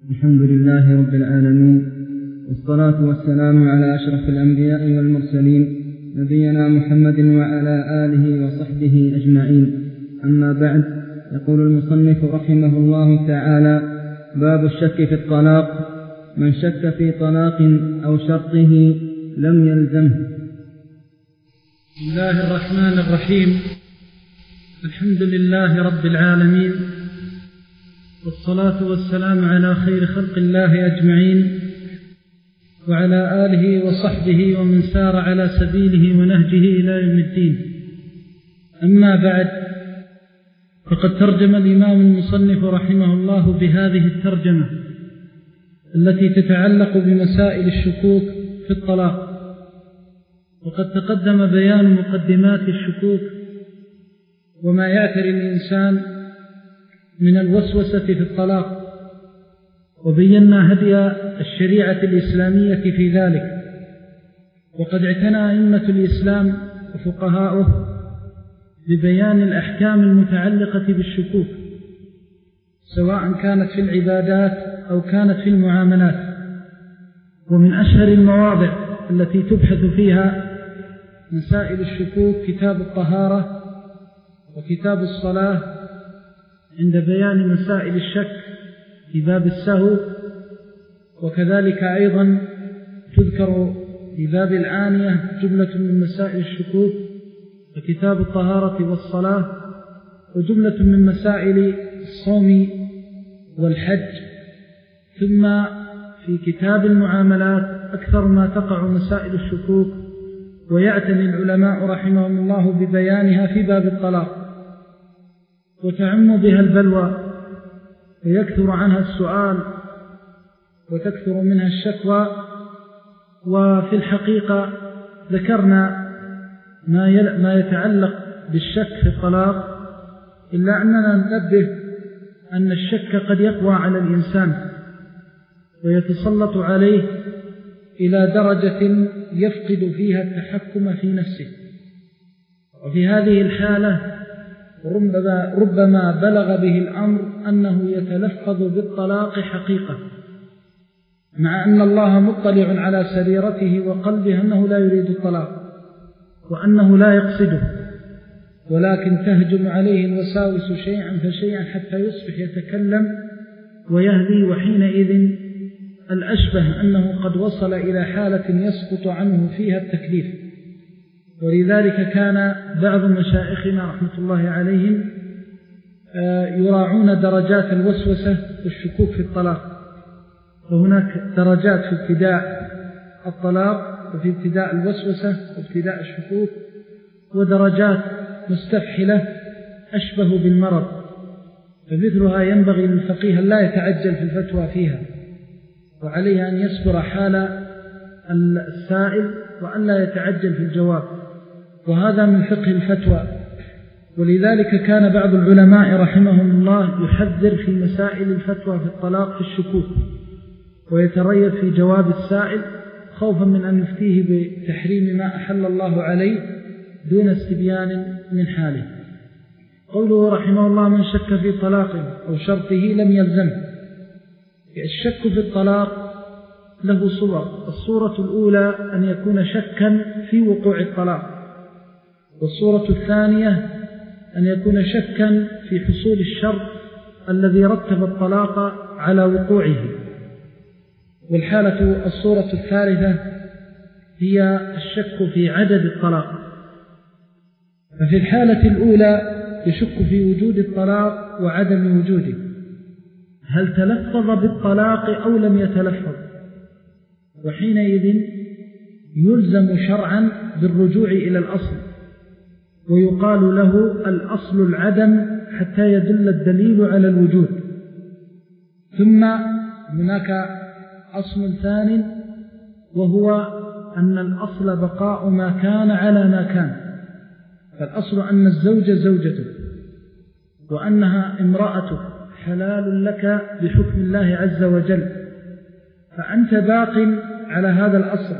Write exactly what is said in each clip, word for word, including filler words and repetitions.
الحمد لله رب العالمين، والصلاة والسلام على أشرف الأنبياء والمرسلين نبينا محمد وعلى آله وصحبه أجمعين. أما بعد، يقول المصنف رحمه الله تعالى: باب الشك في الطلاق. من شك في طلاق أو شرطه لم يلزمه. بسم الله الرحمن الرحيم. الحمد لله رب العالمين، والصلاة والسلام على خير خلق الله أجمعين، وعلى آله وصحبه ومن سار على سبيله ونهجه إلى يوم الدين. أما بعد، فقد ترجم الإمام المصنف رحمه الله بهذه الترجمة التي تتعلق بمسائل الشكوك في الطلاق. وقد تقدم بيان مقدمات الشكوك وما يعتري الإنسان من الوسوسة في الطلاق، وبينا هدي الشريعة الإسلامية في ذلك. وقد اعتنى أئمة الإسلام وفقهاؤه ببيان الأحكام المتعلقة بالشكوك، سواء كانت في العبادات أو كانت في المعاملات. ومن أشهر المواضع التي تبحث فيها مسائل الشكوك كتاب الطهارة وكتاب الصلاة عند بيان مسائل الشك في باب السهو، وكذلك أيضا تذكر في باب العانية جملة من مسائل الشكوك وكتاب الطهارة والصلاة، وجملة من مسائل الصوم والحج. ثم في كتاب المعاملات أكثر ما تقع مسائل الشكوك، ويعتني العلماء رحمهم الله ببيانها في باب الطلاق، وتعم بها البلوى ويكثر عنها السؤال وتكثر منها الشكوى. وفي الحقيقة ذكرنا ما ما يتعلق بالشك في الطلاق، إلا أننا ننبه أن الشك قد يقوى على الإنسان ويتسلط عليه إلى درجة يفقد فيها التحكم في نفسه. وفي هذه الحالة ربما, ربما بلغ به الأمر أنه يتلفظ بالطلاق حقيقة، مع أن الله مطلع على سريرته وقلبه أنه لا يريد الطلاق وأنه لا يقصده، ولكن تهجم عليه الوساوس شيئا فشيئا حتى يصبح يتكلم ويهدي. وحينئذ الأشبه أنه قد وصل إلى حالة يسقط عنه فيها التكليف. ولذلك كان بعض مشايخنا رحمة الله عليهم يراعون درجات الوسوسة والشكوك في الطلاق. فهناك درجات في ابتداء الطلاق، وفي ابتداء الوسوسة وابتداء الشكوك، ودرجات مستفحلة أشبه بالمرض، فمثلها ينبغي للفقيه لا يتعجل في الفتوى فيها، وعليه أن يصبر حال السائل وأن لا يتعجل في الجواب، وهذا من فقه الفتوى. ولذلك كان بعض العلماء رحمهم الله يحذر في مسائل الفتوى في الطلاق في الشكوك، ويتريث في جواب السائل خوفا من أن يفتيه بتحريم ما أحل الله عليه دون استبيان من حاله. قوله رحمه الله: من شك في طلاق أو شرطه لم يلزمه. الشك في الطلاق له صور. الصورة الأولى أن يكون شكا في وقوع الطلاق، والصورة الثانية أن يكون شكا في حصول الشرط الذي رتب الطلاق على وقوعه. والحالة الصورة الثالثة هي الشك في عدد الطلاق. ففي الحالة الأولى يشك في وجود الطلاق وعدم وجوده، هل تلفظ بالطلاق أو لم يتلفظ، وحينئذ يلزم شرعا بالرجوع إلى الأصل، ويقال له الأصل العدم حتى يدل الدليل على الوجود. ثم هناك أصل ثاني، وهو أن الأصل بقاء ما كان على ما كان. فالأصل أن الزوج زوجته وأنها امرأته حلال لك بحكم الله عز وجل، فأنت باق على هذا الأصل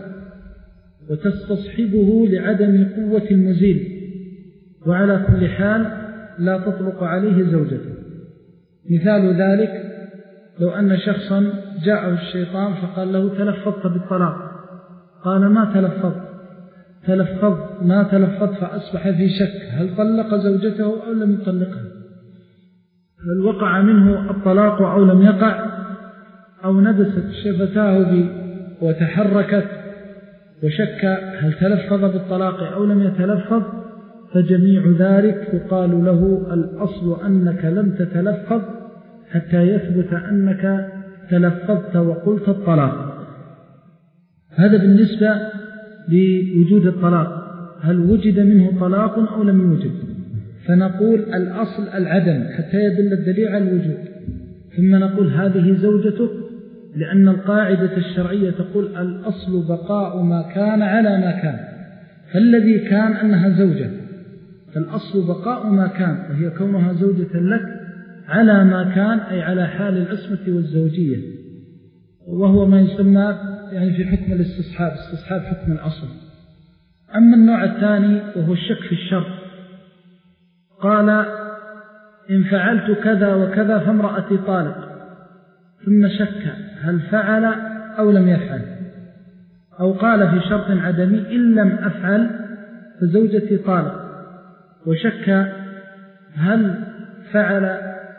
وتستصحبه لعدم قوة المزيل، وعلى كل حال لا تطلق عليه زوجته. مثال ذلك لو أن شخصا جاءه الشيطان فقال له تلفظت بالطلاق، قال ما تلفظت تلفظ ما تلفظ فأصبح في شك هل طلق زوجته أو لم يطلقها، هل وقع منه الطلاق أو لم يقع، أو نبست شفتاه وتحركت وشك هل تلفظ بالطلاق أو لم يتلفظ، فجميع ذلك يقال له الأصل أنك لم تتلفظ حتى يثبت أنك تلفظت وقلت الطلاق. هذا بالنسبة لوجود الطلاق، هل وجد منه طلاق أو لم يوجد؟ فنقول الأصل العدم حتى يدل الدليل على الوجود، ثم نقول هذه زوجته، لأن القاعدة الشرعية تقول الأصل بقاء ما كان على ما كان، فالذي كان أنها زوجة، فالأصل بقاء ما كان وهي كونها زوجة لك على ما كان، أي على حال العصمة والزوجية، وهو ما يسمى يعني في حكم الاستصحاب، استصحاب حكم الأصل. أما النوع الثاني وهو الشك في الشر، قال إن فعلت كذا وكذا فامرأتي طالق، ثم شك هل فعل أو لم يفعل، أو قال في شرط عدمي إن لم أفعل فزوجتي طالق، وشك هل فعل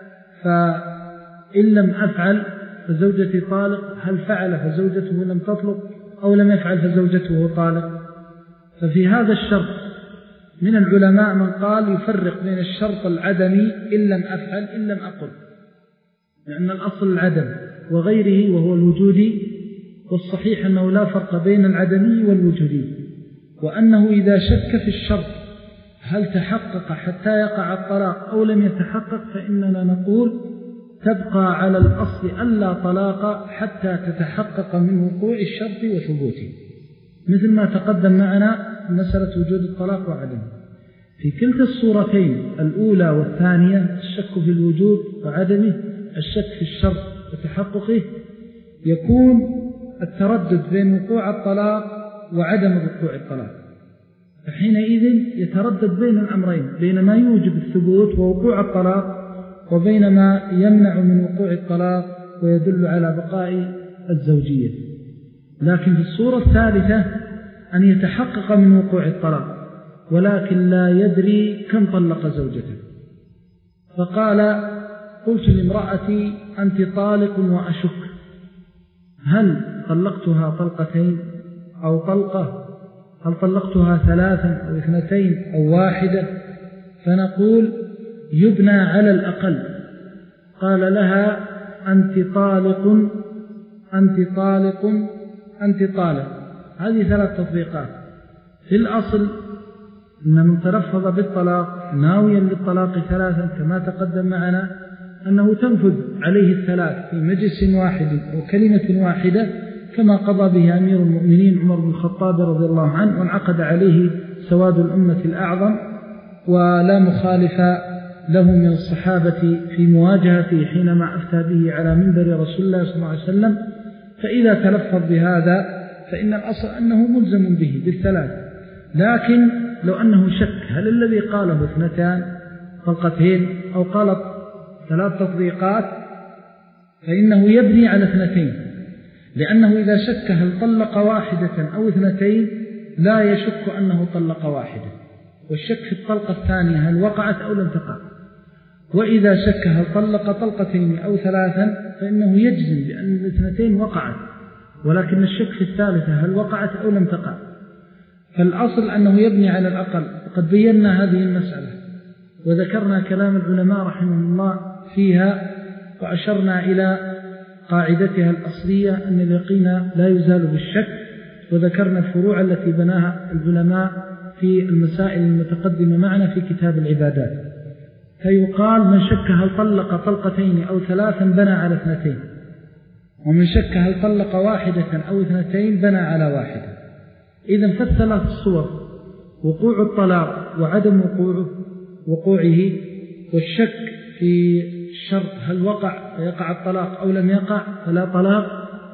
فإن لم أفعل فزوجتي طالق، هل فعل فزوجته لم تطلق، أو لم يفعل فزوجته طالق. ففي هذا الشرط من العلماء من قال يفرق بين الشرط العدمي إن لم أفعل إن لم أقل، لأن الأصل العدم، وغيره وهو الوجودي، والصحيح أنه لا فرق بين العدمي والوجودي، وأنه إذا شك في الشرط هل تحقق حتى يقع الطلاق أو لم يتحقق، فإننا نقول تبقى على الأصل ألا طلاق حتى تتحقق من وقوع الشرط وثبوته، مثل ما تقدم معنا مسألة وجود الطلاق وعدمه. في كلتا الصورتين الأولى والثانية الشك في الوجود وعدمه، الشك في الشرط وتحققه، يكون التردد بين وقوع الطلاق وعدم وقوع الطلاق، فحينئذ يتردد بين الأمرين، بين ما يوجب الثبوت ووقوع الطلاق وبين ما يمنع من وقوع الطلاق ويدل على بقاء الزوجية. لكن في الصورة الثالثة أن يتحقق من وقوع الطلاق ولكن لا يدري كم طلق زوجته، فقال قلت لامرأتي أنت طالق وأشك، هل طلقتها طلقتين أو طلقة، هل طلقتها ثلاثا أو اثنتين أو واحدة، فنقول يبنى على الأقل. قال لها أنت طالق أنت طالق أنت طالق، هذه ثلاث تطبيقات. في الأصل أن من تلفظ بالطلاق ناويا للطلاق ثلاثا كما تقدم معنا أنه تنفذ عليه الثلاث في مجلس واحد أو كلمة واحدة، كما قضى به أمير المؤمنين عمر بن الخطاب رضي الله عنه، وانعقد عليه سواد الأمة الأعظم، ولا مخالف له من الصحابة في مواجهته حينما أفتى به على منبر رسول الله صلى الله عليه وسلم. فإذا تلفظ بهذا فإن الأصل أنه ملزم به بالثلاث، لكن لو أنه شك هل الذي قاله اثنتان طلقتين أو قال ثلاث تطبيقات، فإنه يبني على اثنتين، لأنه إذا شك هل طلق واحدة أو اثنتين لا يشك أنه طلق واحدة، والشك في الطلقة الثانية هل وقعت أو لم تقع. وإذا شك هل طلق طلقتين أو ثلاثا فإنه يجزم بأن الاثنتين وقعت، ولكن الشك في الثالثة هل وقعت أو لم تقع. فالأصل أنه يبني على الأقل، وقد بينا هذه المسألة وذكرنا كلام العلماء رحمه الله فيها، وأشرنا إلى قاعدتها الأصلية أن اليقين لا يزال بالشك، وذكرنا الفروع التي بناها العلماء في المسائل المتقدمة معنا في كتاب العبادات. فيقال من شك هل طلق طلقتين أو ثلاثا بنى على اثنتين، ومن شك هل طلق واحدة أو اثنتين بنى على واحدة. إذن فالثلاث الصور وقوع الطلاق وعدم وقوعه وقوعه، والشك في الشرط هل وقع ويقع الطلاق أو لم يقع فلا طلاق،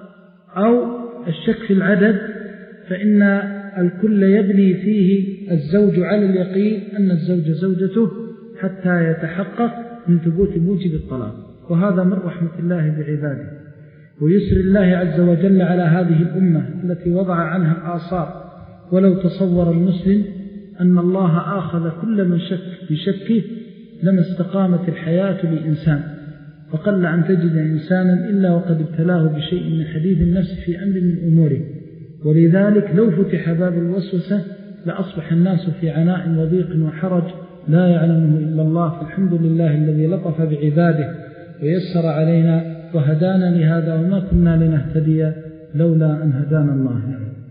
أو الشك في العدد، فإن الكل يبني فيه الزوج على اليقين أن الزوج زوجته حتى يتحقق من ثبوت موجب الطلاق. وهذا من رحمة الله بعباده ويسر الله عز وجل على هذه الأمة التي وضع عنها الآثار. ولو تصور المسلم أن الله آخذ كل من شك بشكه لما استقامت الحياة لإنسان، فقل أن تجد إنسانا إلا وقد ابتلاه بشيء من حديث النفس في أمر من أموره. ولذلك لو فتح باب الوسوسة لأصبح الناس في عناء وضيق وحرج لا يعلمه إلا الله. فالحمد لله الذي لطف بعباده ويسر علينا وهدانا لهذا، وما كنا لنهتدي لولا أن هدانا الله.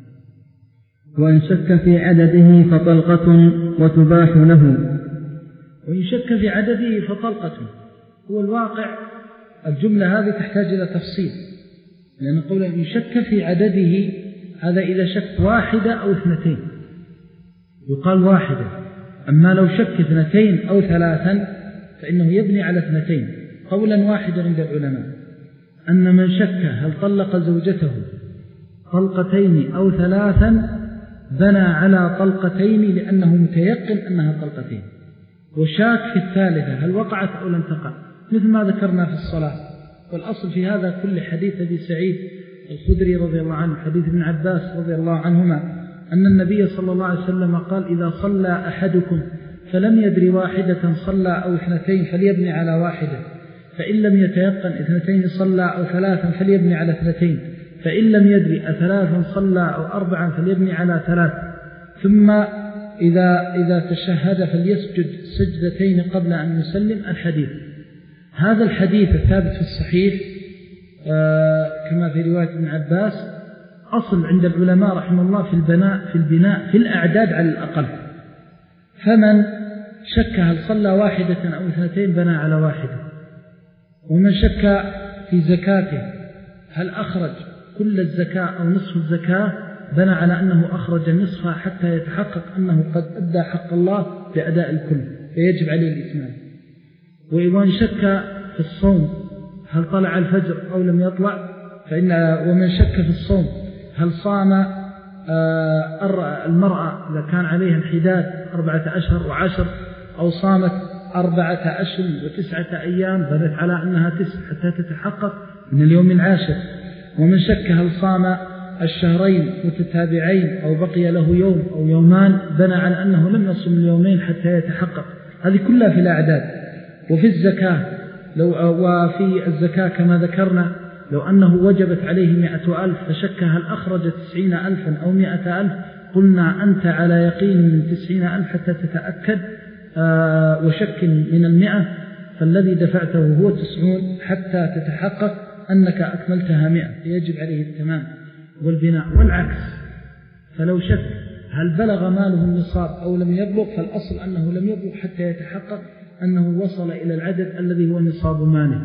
وإن شك في عدده فطلقة وتباح له. وإن شك في عدده فطلقة هو الواقع. الجملة هذه تحتاج إلى تفصيل، لأن قوله إن شك في عدده هذا إذا شك واحدة أو اثنتين يقال واحدة. أما لو شك اثنتين أو ثلاثا فإنه يبني على اثنتين. قولا واحدا عند العلماء أن من شك هل طلق زوجته طلقتين أو ثلاثا بنى على طلقتين لأنه متيقن أنها طلقتين، وشاك في الثالثة هل وقعت أو لم تقع، مثل ما ذكرنا في الصلاة. والأصل في هذا كل حديث أبي سعيد الخدري رضي الله عنه، حديث ابن عباس رضي الله عنهما، أن النبي صلى الله عليه وسلم قال إذا صلى أحدكم فلم يدري واحدة صلى أو اثنتين فليبني على واحدة، فإن لم يتيقن اثنتين صلى أو ثلاثا فليبني على اثنتين، فإن لم يدري أثلاثا صلى أو أربعا فليبني على ثلاث، ثم إذا, إذا تشهد فليسجد سجدتين قبل أن يسلم. الحديث هذا الحديث الثابت في الصحيح آه كما في رواية ابن عباس أصل عند العلماء رحمه الله في البناء في البناء في الأعداد على الأقل. فمن شك هل صلى واحدة أو اثنتين بنى على واحدة، ومن شك في زكاته هل أخرج كل الزكاة أو نصف الزكاة بنى على أنه أخرج نصفها حتى يتحقق أنه قد أدى حق الله بأداء الكل فيجب عليه الإتمام. وإذا شك في الصوم هل طلع الفجر أو لم يطلع فإن ومن شك في الصوم هل صام المرأة إذا كان عليها انحداد أربعة أشهر وعشر أو صامت أربعة أشهر وتسعة أيام بنت على أنها تسع حتى تتحقق من اليوم العاشر. ومن شك هل صام الشهرين متتابعين أو بقي له يوم أو يومان بنى على أنه لم يصم اليومين حتى يتحقق. هذه كلها في الأعداد. وفي الزكاة لو وفي الزكاة كما ذكرنا لو أنه وجبت عليه مئة ألف فشك هل أخرج تسعين ألفا أو مئة ألف قلنا أنت على يقين من تسعين ألف حتى تتأكد آه وشك من المئة فالذي دفعته هو تسعون حتى تتحقق أنك أكملتها مئة يجب عليه التمام والبناء. والعكس فلو شك هل بلغ ماله النصاب أو لم يبلغ فالأصل أنه لم يبلغ حتى يتحقق أنه وصل إلى العدد الذي هو نصاب ماله.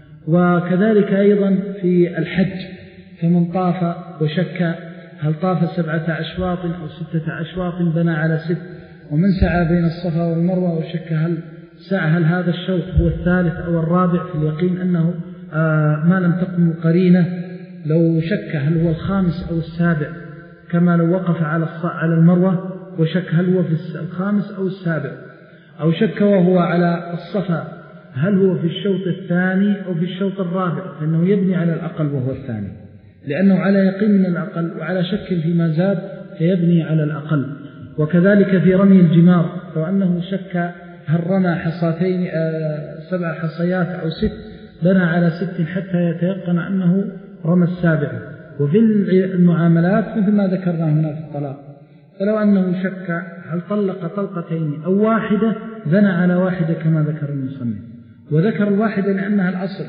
وكذلك أيضا في الحج فمن طاف وشك هل طاف سبعة أشواط أو ستة أشواط بنى على ست. ومن سعى بين الصفا والمروة وشك هل سعى هل هذا الشوط هو الثالث أو الرابع في اليقين أنه آه ما لم تقم قرينة. لو شك هل هو الخامس أو السابع كما لو وقف على على المروة وشك هل هو في الخامس أو السابع. أو شك وهو على الصفا هل هو في الشوط الثاني أو في الشوط الرابع فإنه يبني على الأقل وهو الثاني لأنه على يقين من الأقل وعلى شك فيما زاد فيبني على الأقل. وكذلك في رمي الجمار لو أنه شك هل رمى حصاتين سبع حصيات أو ست بنى على ست حتى يتيقن أنه رمى السابع. وفي المعاملات مثل ما ذكرنا هنا في الطلاق فلو أنه شك هل طلق طلقتين أو واحدة بنى على واحدة كما ذكر المصنف وذكر الواحدة لأنها الأصل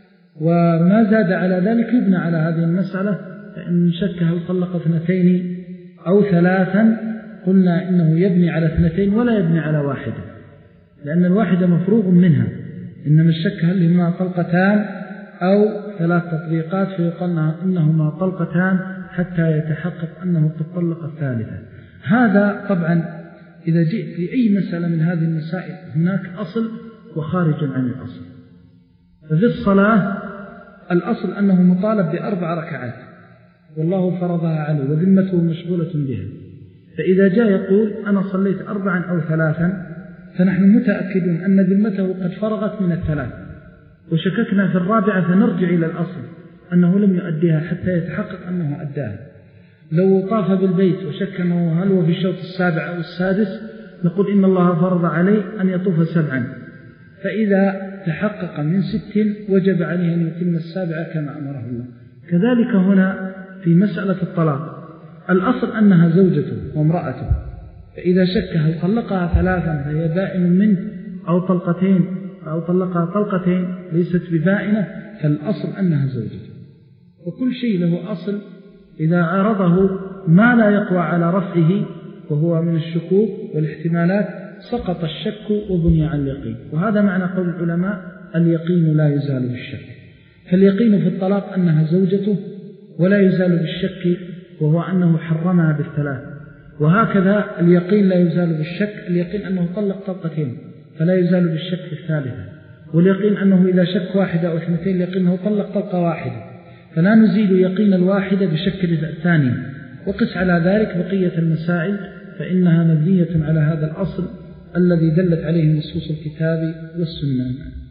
وما زاد على ذلك يبنى على هذه المسألة. فإن شك هل طلق اثنتين أو ثلاثا قلنا إنه يبني على اثنتين ولا يبني على واحدة لأن الواحدة مفروغ منها. إنما الشك هل هما طلقتان أو ثلاث تطبيقات فيقال إنهما طلقتان حتى يتحقق أنه قد طلق الثالثة. هذا طبعا إذا جئت في أي مسألة من هذه المسائل هناك أصل وخارج عن الأصل. ففي الصلاة الأصل أنه مطالب بأربع ركعات والله فرضها عليه وذمته مشغولة بها. فإذا جاء يقول أنا صليت أربعا أو ثلاثا فنحن متأكدون أن ذمته قد فرغت من الثلاث وشككنا في الرابعة فنرجع إلى الأصل أنه لم يؤديها حتى يتحقق أنه أداها. لو طاف بالبيت وشك أنه هل هو في الشوط السابع أو السادس نقول إن الله فرض عليه أن يطوف سبعا، فإذا تحقق من ست وجب عليه أن يتم السابعة كما أمره الله. كذلك هنا في مسألة الطلاق الأصل أنها زوجته وامرأته، فإذا شك هل طلقها ثلاثا فهي بائن منه أو طلقتين أو طلقها طلقتين ليست ببائنة، فالأصل أنها زوجته. وكل شيء له أصل، إذا عرضه ما لا يقوى على رفعه وهو من الشكوك والاحتمالات سقط الشك وبني على اليقين. وهذا معنى قول العلماء اليقين لا يزال بالشك. فاليقين في الطلاق أنها زوجته ولا يزال بالشك وهو أنه حرمها بالثلاث. وهكذا اليقين لا يزال بالشك، اليقين أنه طلق طلقتين فلا يزال بالشك في الثالثة. واليقين أنه إذا شك واحدة أو اثنتين اليقين أنه طلق طلقة واحدة، فلا نزيد يقين الواحدة بشك الثانية. وقس على ذلك بقية المسائل فإنها مبنية على هذا الأصل الذي دلت عليه نصوص الكتاب والسنة.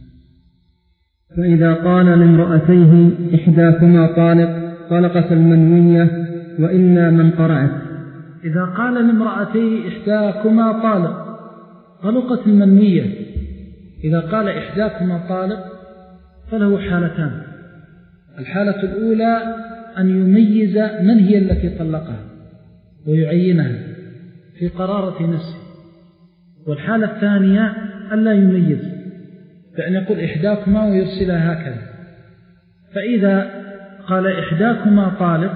فإذا قال لامرأتيه إحداكما طالق طلقت المنوية وإلا من قرعت. إذا قال لامرأتيه إحداكما طالق طلقت المنوية، إذا قال إحداكما طالق فله حالتان. الحالة الأولى أن يميز من هي التي طلقها ويعينها في قرارة نفسه، والحالة الثانية أن لا يميز، فأن يقول إحداكما ويرسلها هكذا. فإذا قال إحداكما طالق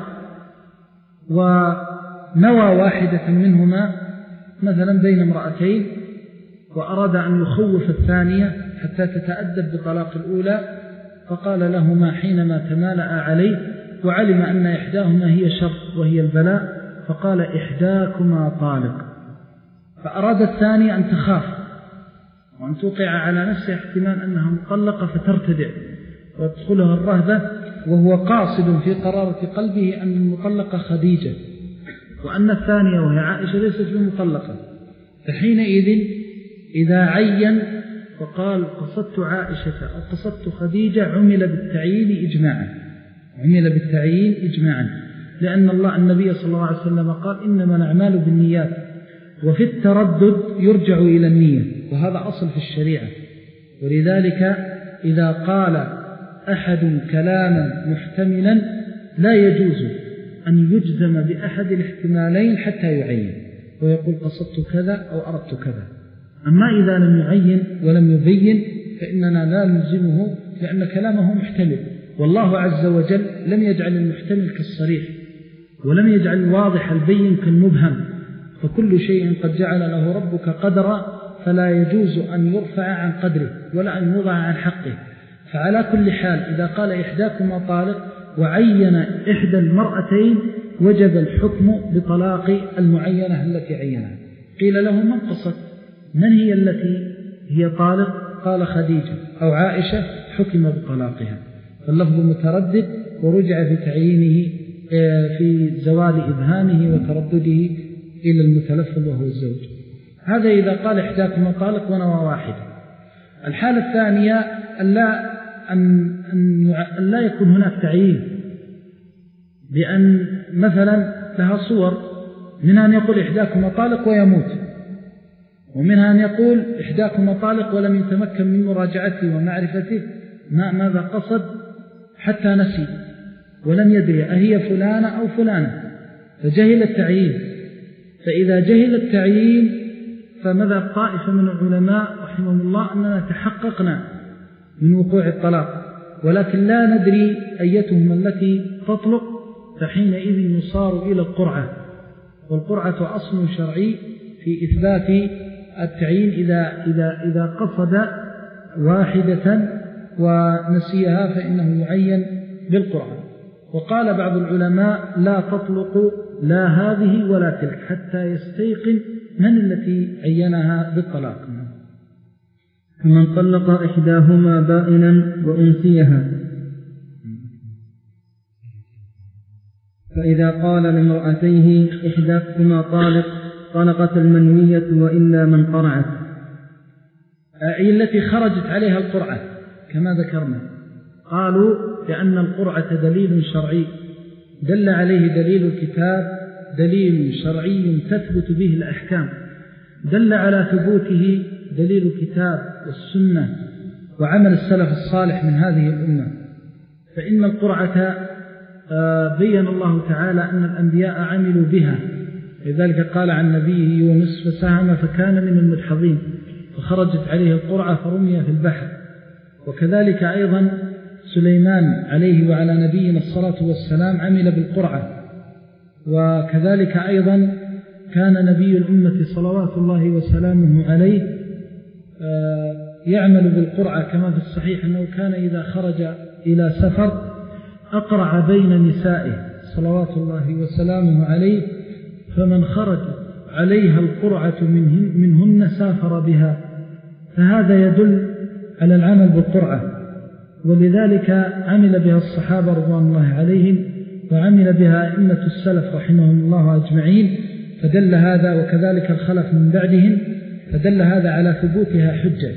ونوى واحدة منهما مثلا بين امرأتين وأراد أن يخوف الثانية حتى تتأدب بطلاق الأولى، فقال لهما حينما تمالأ عليه وعلم أن إحداهما هي شر وهي البلاء، فقال إحداكما طالق، فأراد الثانية أن تخاف وأن توقع على نفسها احتمال أنها مطلقة فترتدع وتدخلها الرهبة، وهو قاصد في قرارة قلبه أن المطلقة خديجة وأن الثانية وهي عائشة ليست بمطلقة. فحينئذ إذا عين وقال قصدت عائشة أو قصدت خديجة عمل بالتعيين إجماعا، عمل بالتعيين إجماعا، لأن الله النبي صلى الله عليه وسلم قال إنما الأعمال بالنيات، وفي التردد يرجع إلى النية، وهذا أصل في الشريعة. ولذلك إذا قال أحد كلاما محتملا لا يجوز أن يجزم بأحد الاحتمالين حتى يعين ويقول قصدت كذا أو أردت كذا. أما إذا لم يعين ولم يبين فإننا لا نلزمه، لأن كلامه محتمل، والله عز وجل لم يجعل المحتمل كالصريح ولم يجعل الواضح البين كالمبهم، فكل شيء قد جعل له ربك قدرا فلا يجوز أن يرفع عن قدره ولا أن يوضع عن حقه. فعلى كل حال إذا قال إحداكما طالق وعين إحدى المرأتين وجب الحكم بطلاق المعينة التي عينها. قيل له من قصد، من هي التي هي طالق؟ قال خديجة أو عائشة، حكم بطلاقها. فاللفظ متردد ورجع في تعيينه في زوال إبهامه وتردده إلى المتلفظ وهو الزوج. هذا إذا قال إحداكما طالق ونوى واحد. الحالة الثانية ألا, أن أن لا يكون هناك تعيين، بأن مثلا لها صور، منها أن يقول إحداكما طالق ويموت، ومنها أن يقول إحداكما طالق ولم يتمكن من مراجعته ومعرفته ما ماذا قصد حتى نسي ولم يدري أهي فلانة أو فلانة، فجهل التعيين. فإذا جهل التعيين فماذا طائفة من العلماء رحمهم الله أننا تحققنا من وقوع الطلاق ولكن لا ندري أيتهم التي تطلق، فحينئذ يصار إلى القرعة، والقرعة أصل شرعي في إثبات التعيين إذا, إذا, إذا قصد واحدة ونسيها فإنه يعين بالقرعة. وقال بعض العلماء لا تطلق لا هذه ولا تلك حتى يستيقن من التي عينها بالطلاق. فمن طلق إحداهما بائنا وأنسيها. فإذا قال لامرأتيه إحداكما طالق طلقت المنوية وإلا من قرعت، أي التي خرجت عليها القرعة، كما ذكرنا. قالوا لأن القرعة دليل شرعي دل عليه دليل الكتاب، دليل شرعي تثبت به الأحكام، دل على ثبوته دليل الكتاب والسنة وعمل السلف الصالح من هذه الأمة. فإن القرعة بيّن الله تعالى أن الأنبياء عملوا بها، لذلك قال عن نبيه يونس فساهم فكان من المدحضين، فخرجت عليه القرعة فرمي في البحر. وكذلك أيضا سليمان عليه وعلى نبينا الصلاة والسلام عمل بالقرعة. وكذلك أيضا كان نبي الأمة صلوات الله وسلامه عليه يعمل بالقرعة، كما في الصحيح أنه كان إذا خرج إلى سفر أقرع بين نسائه صلوات الله وسلامه عليه، فمن خرج عليها القرعة منهن, منهن سافر بها. فهذا يدل على العمل بالقرعة، ولذلك عمل بها الصحابة رضوان الله عليهم، وعمل بها أئمة السلف رحمهم الله أجمعين، فدل هذا، وكذلك الخلف من بعدهم، فدل هذا على ثبوتها حجة.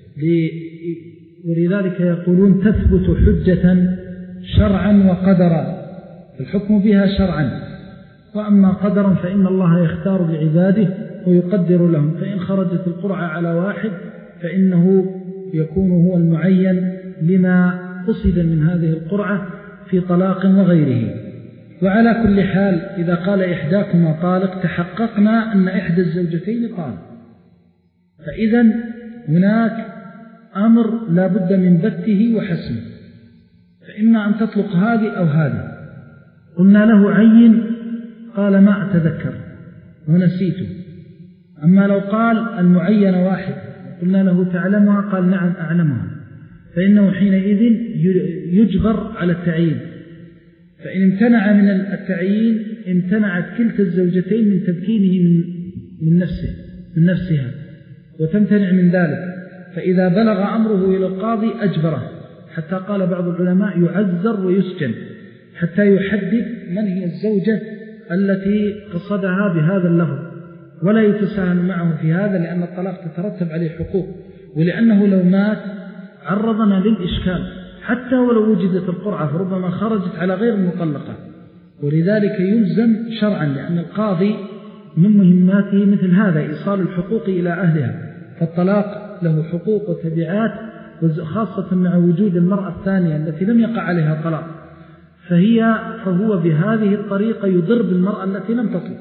ولذلك يقولون تثبت حجة شرعا وقدرا، الحكم بها شرعا، وأما قدرا فإن الله يختار لعباده ويقدر لهم، فإن خرجت القرعة على واحد فإنه يكون هو المعين لما قصد من هذه القرعة في طلاق وغيره. وعلى كل حال إذا قال إحداكما طالق تحققنا أن إحدى الزوجتين طالق، فإذا هناك أمر لا بد من بته وحسمه، فإما أن تطلق هذه أو هذه. قلنا له عين، قال ما أتذكر ونسيته. أما لو قال المعين واحد قلنا له تعلمها، قال نعم أعلمها، فإنه حينئذ يجبر على التعيين. فإن امتنع من التعيين امتنعت كلتا الزوجتين من تمكينه من, من نفسه من نفسها وتمتنع من ذلك. فإذا بلغ أمره إلى القاضي أجبره، حتى قال بعض العلماء يعذر ويسجن حتى يحدد من هي الزوجة التي قصدها بهذا اللفظ، ولا يتساهل معه في هذا، لأن الطلاق تترتب عليه حقوق، ولأنه لو مات عرضنا للإشكال حتى ولو وجدت القرعة، فربما خرجت على غير المطلقة. ولذلك يلزم شرعا، لأن القاضي من مهماته مثل هذا إيصال الحقوق إلى أهلها، فالطلاق له حقوق وتبعات، خاصة مع وجود المرأة الثانية التي لم يقع عليها طلاق، فهي فهو بهذه الطريقة يضر بالمرأة التي لم تطلق،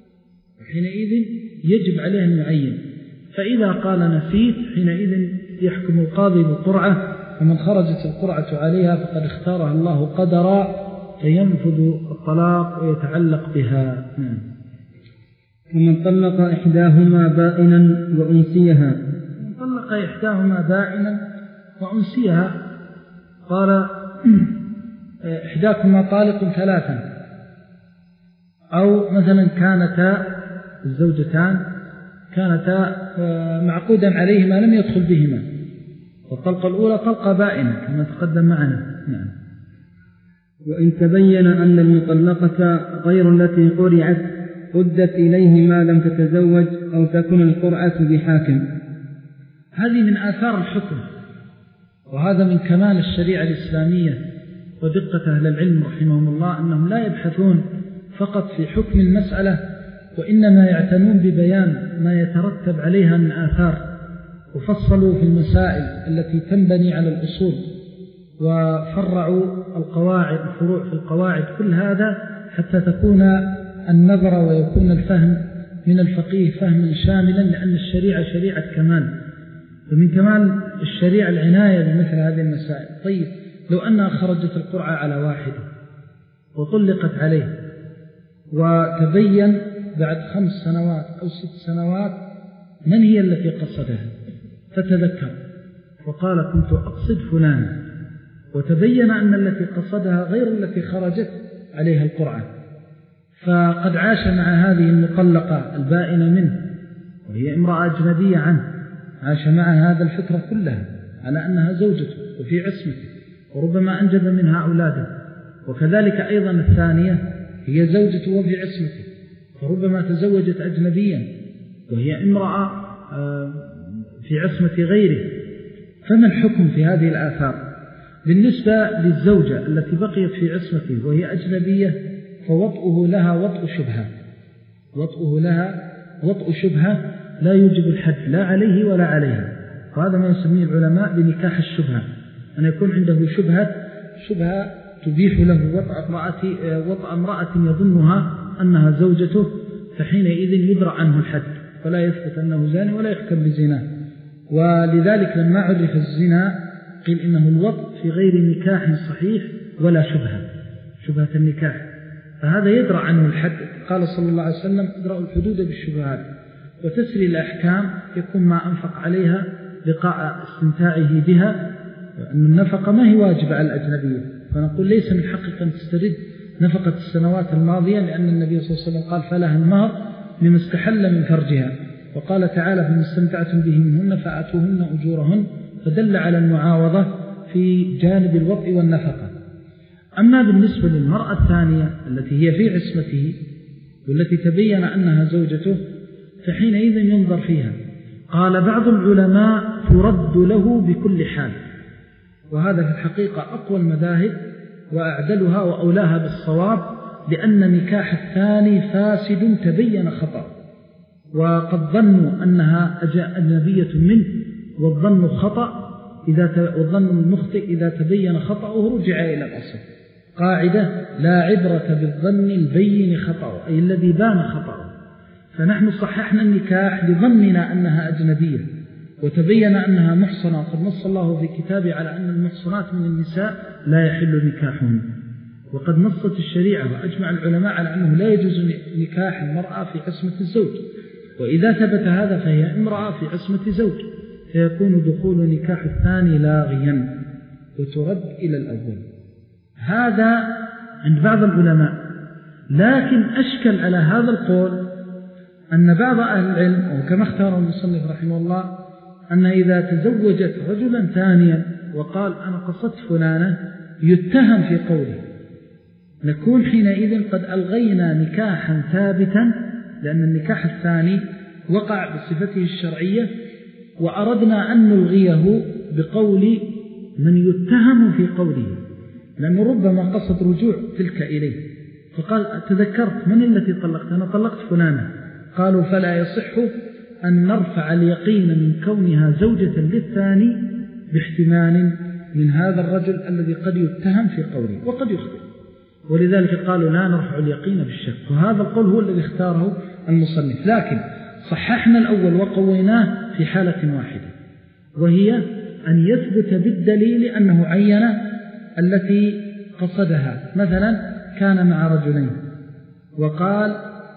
حينئذ يجب عليها المعين. فإذا قال نسيت حينئذ يحكم القاضي بالقرعة، ومن خرجت القرعة عليها فقد اختارها الله قدرا، فينفذ الطلاق ويتعلق بها. ومن طلق إحداهما بائنا وأنسيها من طلق إحداهما بائنا وأنسيها قال إحداكما طالق ثلاثا، أو مثلا كانتا الزوجتان كانتا معقودا عليهما لم يدخل بهما، والطلقة الأولى طلقة بائنة كما تقدم معنا. نعم. وإن تبين أن المطلقة غير التي قرعت ردت إليه ما لم تتزوج أو تكن القرعة بحاكم. هذه من آثار الحكم، وهذا من كمال الشريعة الإسلامية ودقة أهل العلم رحمهم الله، أنهم لا يبحثون فقط في حكم المسألة، وإنما يعتنون ببيان ما يترتب عليها من آثار، وفصلوا في المسائل التي تنبني على الأصول، وفرعوا القواعد الفروع في القواعد، كل هذا حتى تكون النظر ويكون الفهم من الفقيه فهما شاملا، لأن الشريعة شريعة كمال، ومن كمال الشريعة العناية بمثل هذه المسائل. طيب لو أنها خرجت القرعة على واحد وطلقت عليه، وتبين بعد خمس سنوات أو ست سنوات من هي التي قصدها، فتذكر وقال كنت أقصد فلان، وتبين أن التي قصدها غير التي خرجت عليها القرعة، فقد عاش مع هذه المطلقة البائنة منه وهي امرأة أجنبية عنه، عاش معها هذا الفترة كلها على أنها زوجته وفي عصمته، وربما أنجب منها أولاده. وكذلك أيضا الثانية هي زوجته وفي عصمته، فربما تزوجت أجنبيا وهي امرأة في عصمة غيره، فما الحكم في هذه الآثار؟ بالنسبة للزوجة التي بقيت في عصمته وهي أجنبية فوطئه لها وطء شبهة، وطئه لها وطء شبهة لا يوجب الحد لا عليه ولا عليها، وهذا ما يسميه العلماء بنكاح الشبهة، أن يكون عنده شبهة شبهة تبيح له وطأ امرأة, وطأ امرأة يظنها أنها زوجته، فحينئذ يدرى عنه الحد فلا يثبت أنه زاني ولا يحكم بزنا. ولذلك لما عرف الزنا قيل إنه الوطء في غير نكاح صحيح ولا شبهة، شبهة النكاح، فهذا يدرى عنه الحد. قال صلى الله عليه وسلم ادرأوا الحدود بالشبهات. وتسري الأحكام يكون ما أنفق عليها لقاء استمتاعه بها، أن النفقة ما هي واجبة على الأجنبية، فنقول ليس من حقك أن تسترد نفقة السنوات الماضية، لأن النبي صلى الله عليه وسلم قال فلها المهر لما استحل من فرجها، وقال تعالى فما استمتعتم به منهن فآتوهن أجورهن، فدل على المعاوضة في جانب الوطء والنفقة. أما بالنسبة للمرأة الثانية التي هي في عصمته والتي تبين أنها زوجته فحينئذ ينظر فيها. قال بعض العلماء ترد له بكل حال، وهذا في الحقيقة أقوى المذاهب وأعدلها وأولاها بالصواب، لأن نكاح الثاني فاسد تبين خطأ، وقد ظنوا أنها أجنبية منه، والظن خطأ إذا والظن المخطئ إذا تبين خطأه رجع إلى الأصل. قاعدة لا عبرة بالظن البين خطأه، أي الذي بان خطأه. فنحن صححنا النكاح لظننا أنها أجنبية وتبين أنها محصنة، وقد نص الله في كتابه على أن المحصنات من النساء لا يحل نكاحهن، وقد نصت الشريعة وأجمع العلماء على أنه لا يجوز نكاح المرأة في عصمة الزوج، وإذا ثبت هذا فهي امرأة في عصمة زوج، فيكون دخول نكاح الثاني لاغيا وترد إلى الأول. هذا عند بعض العلماء. لكن أشكل على هذا القول أن بعض أهل العلم، وكما اختار المصنف رحمه الله، أن إذا تزوجت رجلا ثانيا وقال أنا قصدت فلانة يتهم في قوله، نكون حينئذ قد ألغينا نكاحا ثابتا، لأن النكاح الثاني وقع بصفته الشرعية، وأردنا أن نلغيه بقول من يتهم في قوله، لأنه ربما قصد رجوع تلك إليه، فقال تذكرت من التي طلقت؟ أنا طلقت فلانة. قالوا فلا يصح أن نرفع اليقين من كونها زوجة للثاني باحتمال من هذا الرجل الذي قد يتهم في قوله وقد يخطئ، ولذلك قالوا لا نرفع اليقين بالشك، وهذا القول هو الذي اختاره المصنف. لكن صححنا الأول وقويناه في حالة واحدة، وهي أن يثبت بالدليل أنه عين التي قصدها. مثلا كان مع رجلين وقال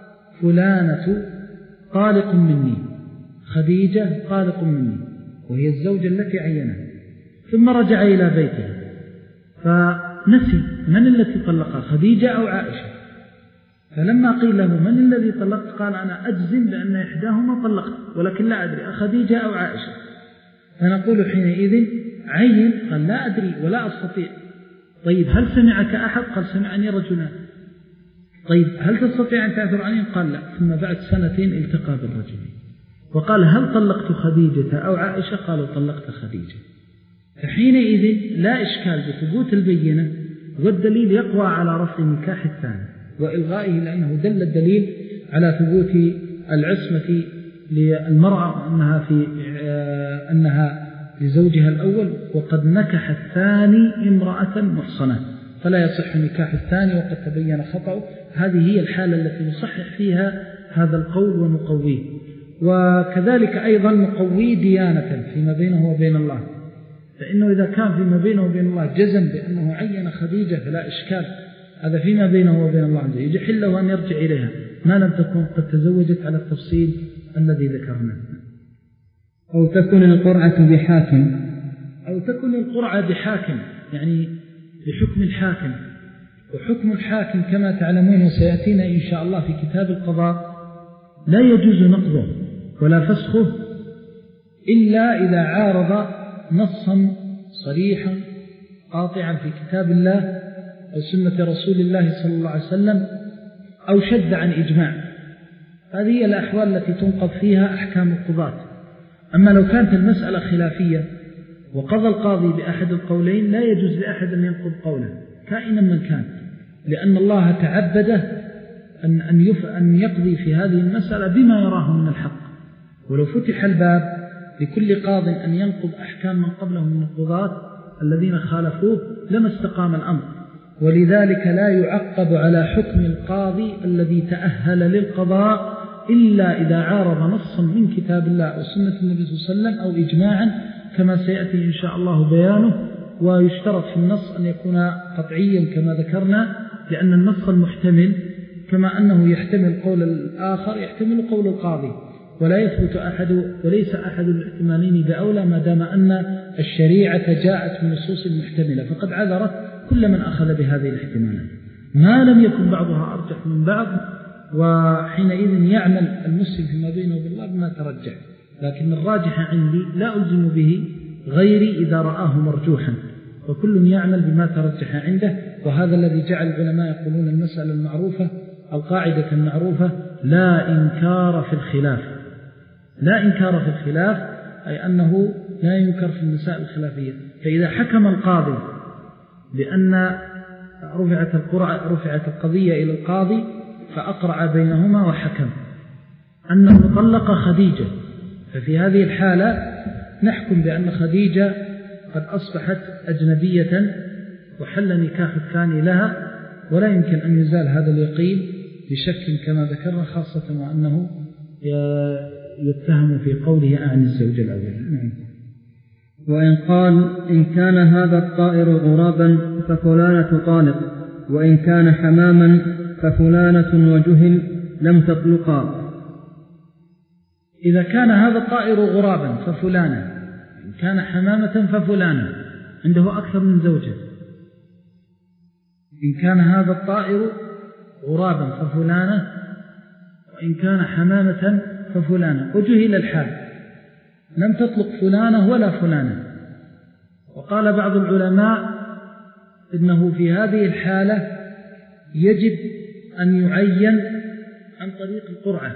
فلانة طالق مني، خديجة طالق مني، وهي الزوجة التي عينها، ثم رجع إلى بيته فنسي من التي طلقها، خديجة أو عائشة، فلما قيل له من الذي طلقت قال أنا أجزم بأن إحداهما طلقت ولكن لا أدري خديجة أو عائشة. فنقول حينئذ عين، قال لا أدري ولا أستطيع. طيب هل سمعك أحد؟ قال سمعني رجلان. طيب هل تستطيع أن تعثر عنهم؟ قال لا. ثم بعد سنتين التقى بالرجلين وقال هل طلقت خديجة أو عائشة؟ قالوا طلقت خديجة. فحينئذ لا إشكال بثبوت البينة، والدليل يقوى على رفع النكاح الثاني وإلغائه، لأنه دل الدليل على ثبوت العصمة للمرأة أنها في أنها لزوجها الأول، وقد نكح الثاني امرأة محصنة، فلا يصح نكاح الثاني وقد تبين خطأه. هذه هي الحالة التي نصحح فيها هذا القول ونقويه. وكذلك أيضا نقوي ديانة فيما بينه وبين الله، فإنه إذا كان فيما بينه وبين الله جزم بأنه عين خديجة فلا إشكال، هذا فيما بينه وبين الله عز وجل، يحل له أن يرجع إليها ما لم تكن قد تزوجت على التفصيل الذي ذكرناه. أو تكون القرعة بحاكم، أو تكون القرعة بحاكم يعني بحكم الحاكم. وحكم الحاكم كما تعلمون وسيأتينا إن شاء الله في كتاب القضاء لا يجوز نقضه ولا فسخه إلا إذا عارض نصا صريحا قاطعا في كتاب الله أو سنة رسول الله صلى الله عليه وسلم أو شد عن إجماع. هذه هي الأحوال التي تنقض فيها أحكام القضاة. أما لو كانت المسألة خلافية وقضى القاضي بأحد القولين لا يجوز لأحد أن ينقض قوله كائنا من كان، لأن الله تعبده أن, أن, يف... أن يقضي في هذه المسألة بما يراه من الحق. ولو فتح الباب لكل قاض أن ينقض أحكام من قبله من القضاة الذين خالفوه لما استقام الأمر. ولذلك لا يعقب على حكم القاضي الذي تأهل للقضاء إلا إذا عارض نصا من كتاب الله أو سنة النبي صلى الله عليه وسلم أو إجماعا كما سيأتي إن شاء الله بيانه. ويشترط في النص أن يكون قطعيا كما ذكرنا، لأن النص المحتمل كما أنه يحتمل قول الآخر يحتمل قول القاضي، ولا يثبت أحد وليس أحد الاحتمالين بأولى ما دام أن الشريعة جاءت من نصوص محتملة، فقد عذرت كل من أخذ بهذه الاحتمالات ما لم يكن بعضها أرجح من بعض، وحينئذ يعمل المسلم فيما بينه وبالله بما ترجح. لكن الراجح عندي لا ألزم به غيري إذا رآه مرجوحا، وكل يعمل بما ترجح عنده. وهذا الذي جعل العلماء يقولون المسألة المعروفة القاعدة المعروفة لا إنكار في الخلاف. لا إنكار في الخلاف أي أنه لا ينكر في المسائل الخلافية. فإذا حكم القاضي بأن رفعت القرعة رفعت القضية إلى القاضي فأقرع بينهما وحكم أنه طلق خديجة، ففي هذه الحالة نحكم بأن خديجة قد أصبحت أجنبية وحل نكاح الثاني لها، ولا يمكن أن يزال هذا اليقين بشك كما ذكرنا، خاصة وأنه يتهم في قوله عن الزوج الأول. وإن قال إن كان هذا الطائر غرابا ففلانة طالق، وإن كان حماما ففلانة وجهل لم تطلقا. إذا كان هذا الطائر غرابا ففلانة، إن كان حمامة ففلانة، عنده أكثر من زوجة. إن كان هذا الطائر غرابا ففلانة، وإن كان حمامة ففلانة، وجهل الحال لم تطلق فلانة ولا فلانة. وقال بعض العلماء إنه في هذه الحالة يجب أن يعين عن طريق القرعة.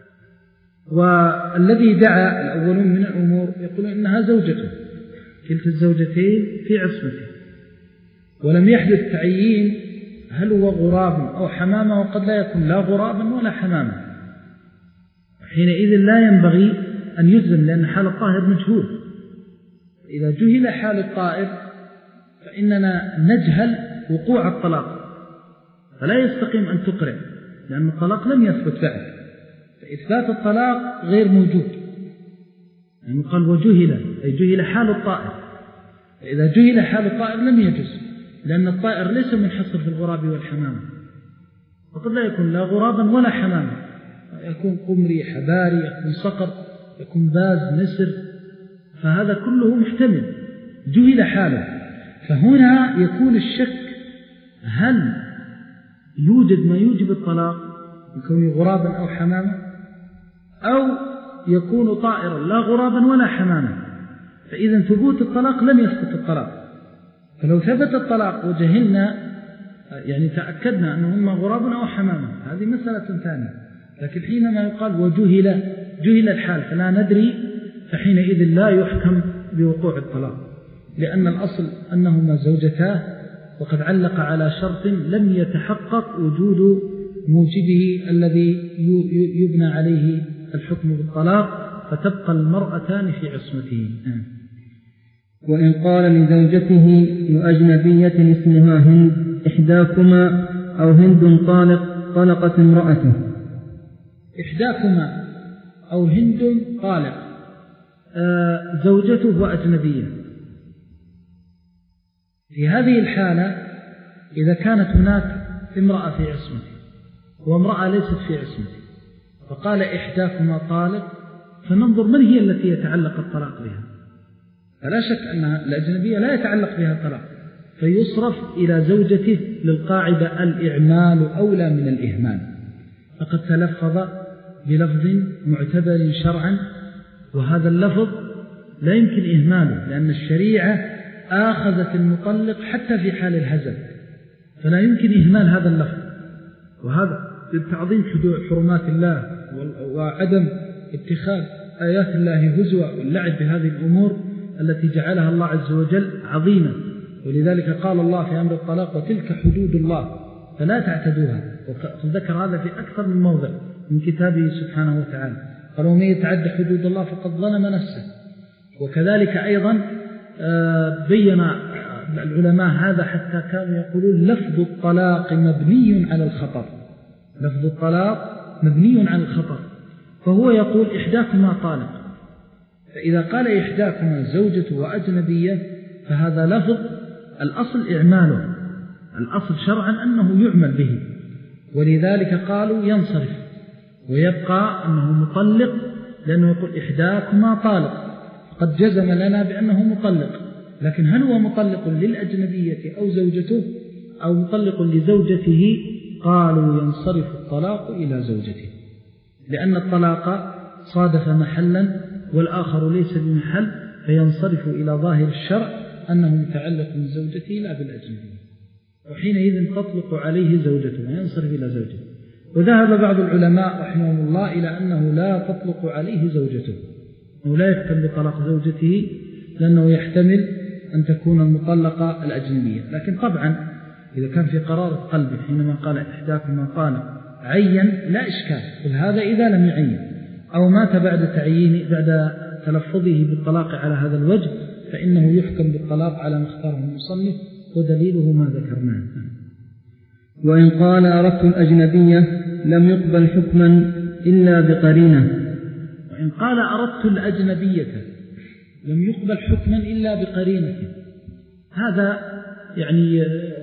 والذي دعا الأولون من الأمور يقولون إنها زوجته، كلتا الزوجتين في عصمته، ولم يحدث تعيين هل هو غراب أو حمامة، وقد لا يكون لا غرابا ولا حمامة. حينئذ لا ينبغي أن يجزم، لأن حال الطائر مجهول. إذا جهل حال الطائر فإننا نجهل وقوع الطلاق، فلا يستقيم أن تقرع، لأن الطلاق لم يثبت بعد، فإثبات الطلاق غير موجود. يعني قال وجهل أي جهل حال الطائر، فإذا جهل حال الطائر لم يجز، لأن الطائر ليس منحصر في الغراب والحمامة، وقد لا يكون لا غرابا ولا حمامة، يكون قمري حباري، يكون صقر، يكون باز نسر، فهذا كله محتمل جهل حاله. فهنا يكون الشك هل يوجد ما يوجب الطلاق يكون غرابا أو حمامة، أو يكون طائرا لا غرابا ولا حمامة. فإذا ثبوت الطلاق لم يثبت الطلاق. فلو ثبت الطلاق وجهلنا يعني تأكدنا أنه إما غراب أو حمامة، هذه مسألة ثانية. لكن حينما يقال وجهل جهل الحال فلا ندري، فحينئذ لا يحكم بوقوع الطلاق، لأن الأصل أنهما زوجتاه، وقد علق على شرط لم يتحقق وجود موجبه الذي يبنى عليه الحكم بالطلاق، فتبقى المرأتان في عصمته. وإن قال لزوجته لأجنبية اسمها هند إحداكما أو هند طالق طلقت امرأته. إحداكما أو هند طالق، آه زوجته وأجنبية. في هذه الحالة إذا كانت هناك امرأة في عصمته وامرأة ليست في عصمته، فقال إحداكما طالق، فننظر من هي التي يتعلق الطلاق بها. فلا شك أن الأجنبية لا يتعلق بها الطلاق، فيصرف إلى زوجته للقاعدة الإعمال أولى من الإهمال. فقد تلفظ بلفظ معتبر شرعا، وهذا اللفظ لا يمكن إهماله، لأن الشريعة آخذت المطلق حتى في حال الهزل، فلا يمكن إهمال هذا اللفظ. وهذا للتعظيم حرمات الله وعدم اتخاذ آيات الله هزوة واللعب بهذه الأمور التي جعلها الله عز وجل عظيمة، ولذلك قال الله في أمر الطلاق وتلك حدود الله فلا تعتدوها، وذكر هذا في أكثر من موضع من كتابه سبحانه وتعالى، قال ومن يتعد حدود الله فقد ظلم نفسه. وكذلك أيضا بين العلماء هذا حتى كانوا يقولون لفظ الطلاق مبني على الخطر، لفظ الطلاق مبني على الخطر، فهو يقول إحداكما طالق، فإذا قال إحداكما زوجته وأجنبية فهذا لفظ الأصل إعماله، الأصل شرعا أنه يعمل به، ولذلك قالوا ينصرف ويبقى أنه مطلق، لأنه يقول إحداكما طالق، قد جزم لنا بأنه مطلق، لكن هل هو مطلق للأجنبية أو زوجته أو مطلق لزوجته؟ قالوا ينصرف الطلاق إلى زوجته، لأن الطلاق صادف محلا والآخر ليس بمحل، فينصرف إلى ظاهر الشرع أنه متعلق من زوجته لا بالأجنبية، وحينئذ تطلق عليه زوجته وينصرف إلى زوجته. وذهب بعض العلماء رحمهم الله إلى أنه لا تطلق عليه زوجته، أنه لا يحكم بطلاق زوجته، لأنه يحتمل أن تكون المطلقة الأجنبية. لكن طبعا إذا كان في قرار قلبه حينما قال إحداكما طالق عين لا إشكال، وهذا إذا لم يعين أو مات بعد تعيين بعد تلفظه بالطلاق على هذا الوجه فإنه يحكم بالطلاق على ما اختاره المصنف، ودليله ما ذكرناه. وإن قال أردت الأجنبية لم يقبل حكما إلا بقرينة. وإن قال أردت الأجنبية لم يقبل حكما إلا بقرينة، هذا يعني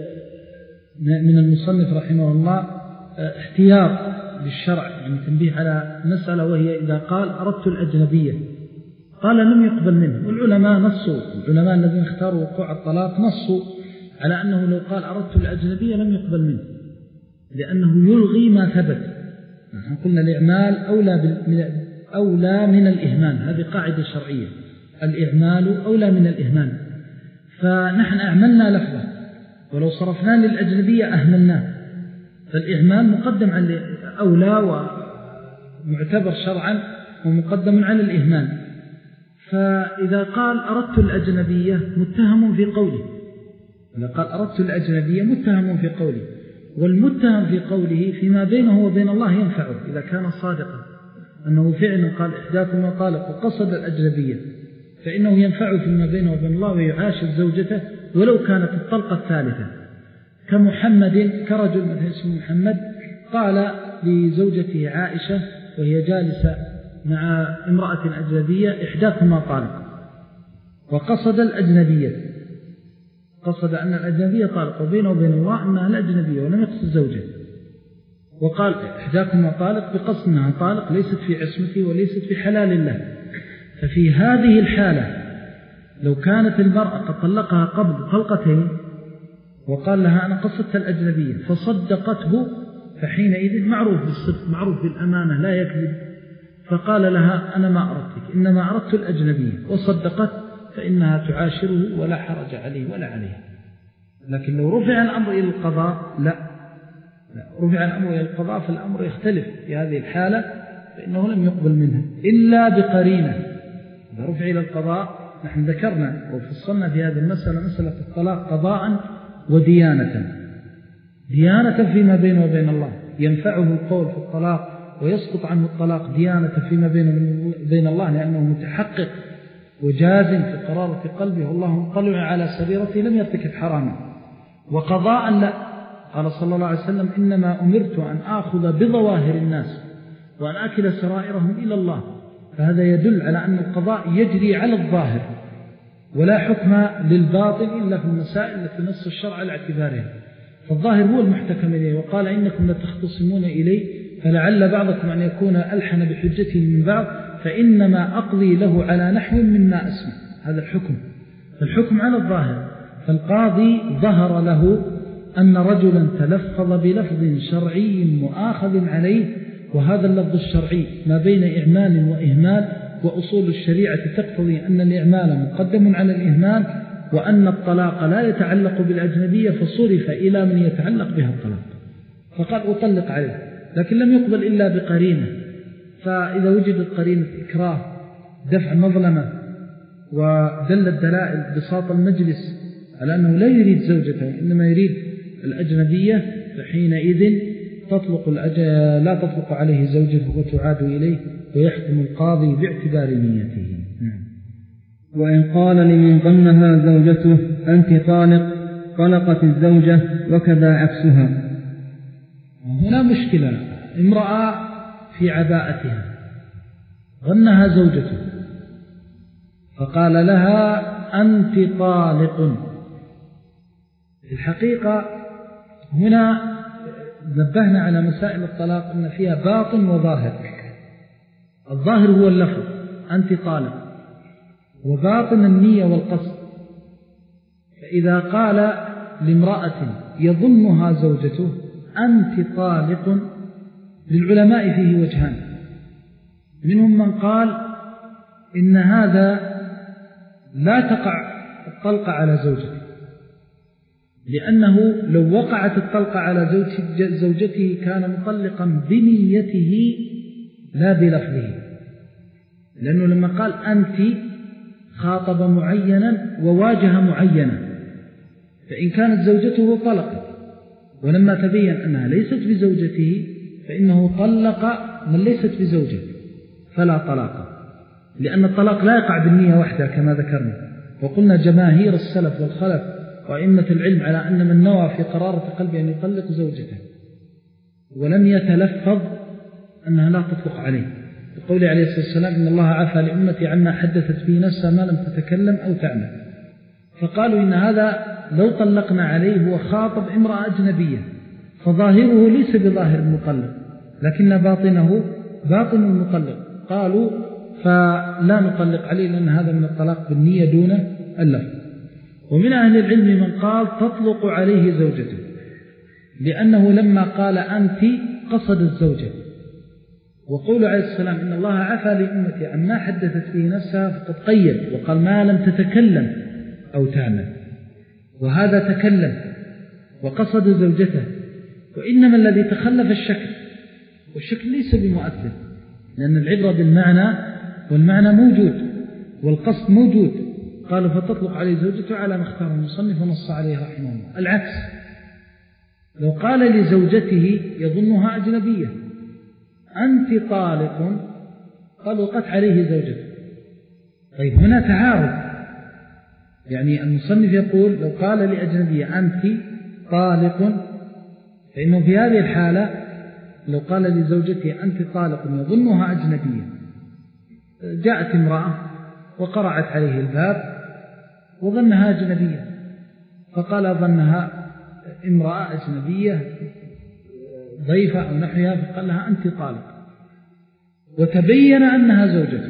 من المصنف رحمه الله احتياط بالشرع، يعني تنبيه على مسألة، وهي إذا قال أردت الأجنبية قال لم يقبل منه، والعلماء نصوا، العلماء الذين اختاروا وقوع الطلاق نصوا على أنه لو قال أردت الأجنبية لم يقبل منه، لأنه يلغي ما ثبت. نحن قلنا الإعمال أولى, أولى من الإهمال، هذه قاعدة شرعية، الإعمال أولى من الإهمال، فنحن أعملنا لفظة ولو صرفنا للأجنبية أهملناه، فالإعمال مقدم على أولى ومعتبر شرعا ومقدم على الإهمال. فإذا قال أردت الأجنبية متهم في قوله، إذا قال أردت الأجنبية متهم في قوله، والمتهم في قوله فيما بينه وبين الله ينفعه إذا كان صادقا أنه فعلا قال إحداكما طالق وقصد الأجنبية، فإنه ينفعه فيما بينه وبين الله ويعاشر زوجته ولو كانت الطلقة الثالثة، كمحمد، كرجل مثل اسمه محمد قال لزوجته عائشة وهي جالسة مع امرأة أجنبية إحداكما طالق، وقصد الأجنبية، قصد أن الأجنبية طالق وبينه وبين الله أنها الأجنبية ولم يقصد زوجه، وقال إحداكما طالق بقصد أنها طالق ليست في عصمته وليست في حلال الله. ففي هذه الحالة لو كانت المرأة قد طلقها قبل طلقتين وقال لها أنا قصدت الأجنبية فصدقته، فحينئذ معروف بالصدق معروف بالأمانة لا يكذب، فقال لها أنا ما أردتك إنما أردت الأجنبية وصدقت، فإنها تعاشره ولا حرج عليه ولا عليه. لكن لو رفع الأمر إلى القضاء لا, لا رفع الأمر إلى القضاء فالأمر يختلف في هذه الحالة، فإنه لم يقبل منها إلا بقرينة. إذا رفع إلى القضاء نحن ذكرنا وفصلنا في هذه المسألة مسألة الطلاق قضاء وديانة، ديانة فيما بينه وبين الله ينفعه القول في الطلاق ويسقط عنه الطلاق، ديانة فيما بينه وبين الله لأنه متحقق وجازم في قرارة قلبه والله مطلع على سريرته لم يرتكب حراما، وقضاء لا. قال صلى الله عليه وسلم إنما أمرت أن آخذ بظواهر الناس وأن أكل سرائرهم إلى الله، فهذا يدل على أن القضاء يجري على الظاهر ولا حكم للباطن إلا في المسائل التي نص الشرع على اعتبارها، فالظاهر هو المحتكم إليه. وقال إنكم لتختصمون إليه فلعل بعضكم أن يكون ألحن بحجته من بعض فإنما أقضي له على نحو مما أسمع، هذا الحكم، فالحكم على الظاهر. فالقاضي ظهر له أن رجلا تلفظ بلفظ شرعي مؤاخذ عليه، وهذا اللفظ الشرعي ما بين إعمال وإهمال، وأصول الشريعة تقتضي أن الإعمال مقدم على الإهمال، وأن الطلاق لا يتعلق بالأجنبية فصرف إلى من يتعلق بها الطلاق، فقال أطلق عليه، لكن لم يقبل إلا بقرينة. فإذا وجدت قرينة إكراه، دفع مظلمة، ودل الدلائل بساط المجلس على أنه لا يريد زوجته إنما يريد الأجنبية، فحينئذ تطلق لا تطلق عليه زوجته وتعاد إليه ويحكم القاضي باعتبار نيته. وإن قال لمن ظنها زوجته أنت طالق طلقت الزوجة وكذا عكسها. هنا مشكلة، امرأة في عباءتها ظنها زوجته فقال لها أنت طالق. في الحقيقة هنا نبهنا على مسائل الطلاق أن فيها باطن وظاهر. الظاهر هو اللفظ أنت طالق، وباطن النية والقصد. فإذا قال لامرأة يظنها زوجته أنت طالق، للعلماء فيه وجهان، منهم من قال إن هذا لا تقع الطلقة على زوجته، لأنه لو وقعت الطلقة على زوجته كان مطلقا بنيته لا بلفظه، لأنه لما قال أنت خاطب معينا وواجه معينا، فإن كانت زوجته طلقت، ولما تبين أنها ليست بزوجته فإنه طلق من ليست بزوجته فلا طلاق، لأن الطلاق لا يقع بالنية وحدها كما ذكرنا. وقلنا جماهير السلف والخلف وأئمة العلم على أن من نوى في قرارة قلبه أن يطلق زوجته ولم يتلفظ أنها لا تطلق عليه، بقول عليه الصلاة والسلام إن الله عفى لأمتي عما حدثت به نفسها ما لم تتكلم أو تعمل. فقالوا إن هذا لو طلقنا عليه هو خاطب امرأة أجنبية، فظاهره ليس بظاهر المطلق لكن باطنه باطن المطلق، قالوا فلا نطلق عليه لأن هذا من الطلاق بالنية دون اللفظ. ومن أهل العلم من قال تطلق عليه زوجته، لأنه لما قال أنت قصد الزوجة، وقول عليه السلام إن الله عفى لأمتي عما حدثت فيه نفسها فقد قيد وقال ما لم تتكلم أو تعمل، وهذا تكلم وقصد زوجته. وإنما الذي تخلف الشكل، والشكل ليس بمؤثر، لأن العبرة بالمعنى، والمعنى موجود والقصد موجود. قالوا فتطلق عليه زوجته على ما اختار المصنف ونص عليه رحمه الله. العكس، لو قال لزوجته يظنها أجنبية أنت طالق طلقت عليه زوجته. طيب هنا تعارض، يعني المصنف يقول لو قال لأجنبية أنت طالق، فإنه في هذه الحالة لو قال لزوجته أنت طالق يظنها أجنبية، جاءت امرأة وقرعت عليه الباب وظنها أجنبية، فقال ظنها امرأة أجنبية ضيفة أو نحوها، فقال لها أنت طالق، وتبين أنها زوجته،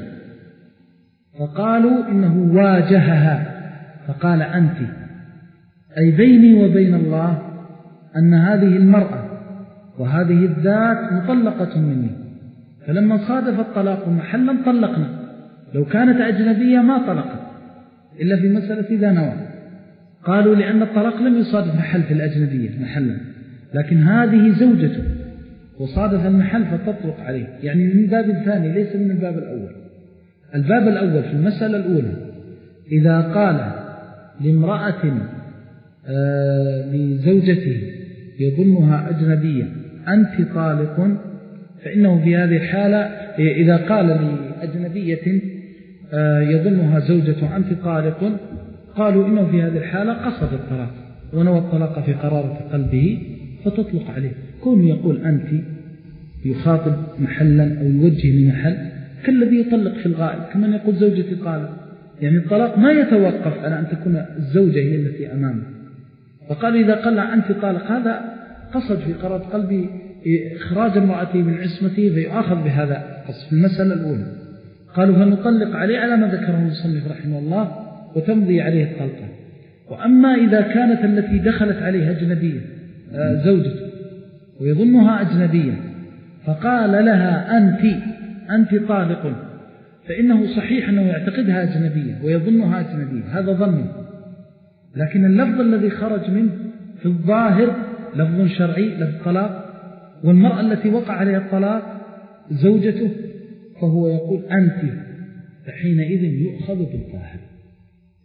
فقالوا إنه واجهها فقال أنت، أي بيني وبين الله أن هذه المرأة وهذه الذات مطلقة مني، فلما صادف الطلاق محلا طلقنا، لو كانت أجنبية ما طلقت إلا في مسألة إذا نوى. قالوا لأن الطلاق لم يصادف محل في الأجنبية محلا، لكن هذه زوجته وصادف المحل فتطلق عليه، يعني من باب الثاني ليس من الباب الأول. الباب الأول في المسألة الأولى إذا قال لامرأة آه لزوجته يظنها أجنبية أنت طالق، فإنه في هذه الحالة إذا قال لأجنبية آه يظنها زوجته أنت طالق، قالوا إنه في هذه الحالة قصد الطلاق ونوى الطلاق في قرارة قلبه فتطلق عليه. كون يقول أنت يخاطب محلا أو يوجه لمحل كالذي يطلق في الغائب، كمن يقول زوجتي طالق، يعني الطلاق ما يتوقف على أن تكون الزوجة هي التي أمامه. فقال إذا قال أنت طالق هذا قصد في قرارة قلبه إخراج امرأته من عصمته فيؤاخذ بهذا قصد في المسألة الأولى. قالوا فنطلق عليه على ما ذكره المصنف رحمه الله وتمضي عليه الطلقة. وأما إذا كانت التي دخلت عليها أجنبية زوجته ويظنها أجنبية فقال لها أنت أنت طالق، فإنه صحيح أنه يعتقدها أجنبية ويظنها أجنبية، هذا ظن، لكن اللفظ الذي خرج منه في الظاهر لفظ شرعي لفظ طلاق، والمرأة التي وقع عليها الطلاق زوجته، فهو يقول أنت، فحينئذ يؤخذ بالظاهر.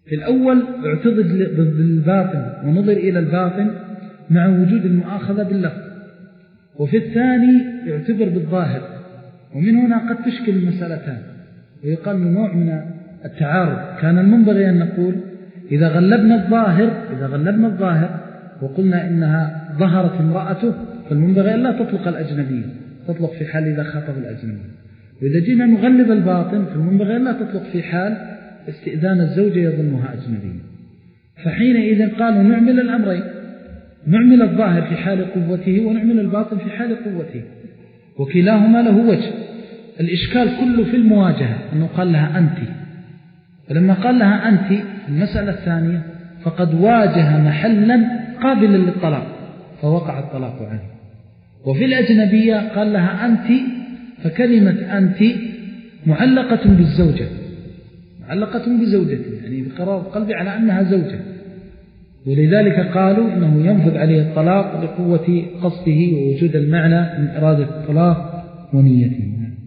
في الأول اعتضد بالباطن ونظر إلى الباطن مع وجود المؤاخذة باللفظ، وفي الثاني يعتبر بالظاهر، ومن هنا قد تشكل المسألتان ويقال نوع من التعارض. كان المنبغي أن نقول إذا غلبنا الظاهر إذا غلبنا الظاهر وقلنا إنها ظهرت امرأته، فالمنبغي أن لا تطلق الأجنبية، تطلق في حال إذا خاطب الأجنبية. وإذا جينا نغلب الباطن فالمنبغي أن لا تطلق في حال استئذان الزوجة يظنها أجنبية. فحينئذ قالوا نعمل الأمرين، نعمل الظاهر في حال قوته ونعمل الباطن في حال قوته، وكلاهما له وجه. الإشكال كله في المواجهة، أنه قال لها أنت، فلما قال لها أنت المسألة الثانية فقد واجه محلا قابلا للطلاق فوقع الطلاق عنه. وفي الأجنبية قال لها أنت، فكلمة أنت معلقة بالزوجة، معلقة بزوجته، يعني بقرار قلبي على أنها زوجة، ولذلك قالوا إنه ينفذ عليه الطلاق لقوة قصده ووجود المعنى من إرادة الطلاق ونيته.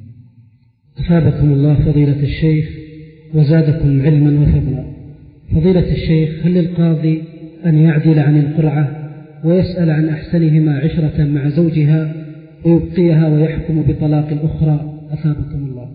أثابكم الله فضيلة الشيخ وزادكم علما وفضلا. فضيلة الشيخ، هل للقاضي أن يعدل عن القرعة ويسأل عن أحسنهما عشرة مع زوجها ويبقيها ويحكم بطلاق الأخرى؟ أثابكم الله.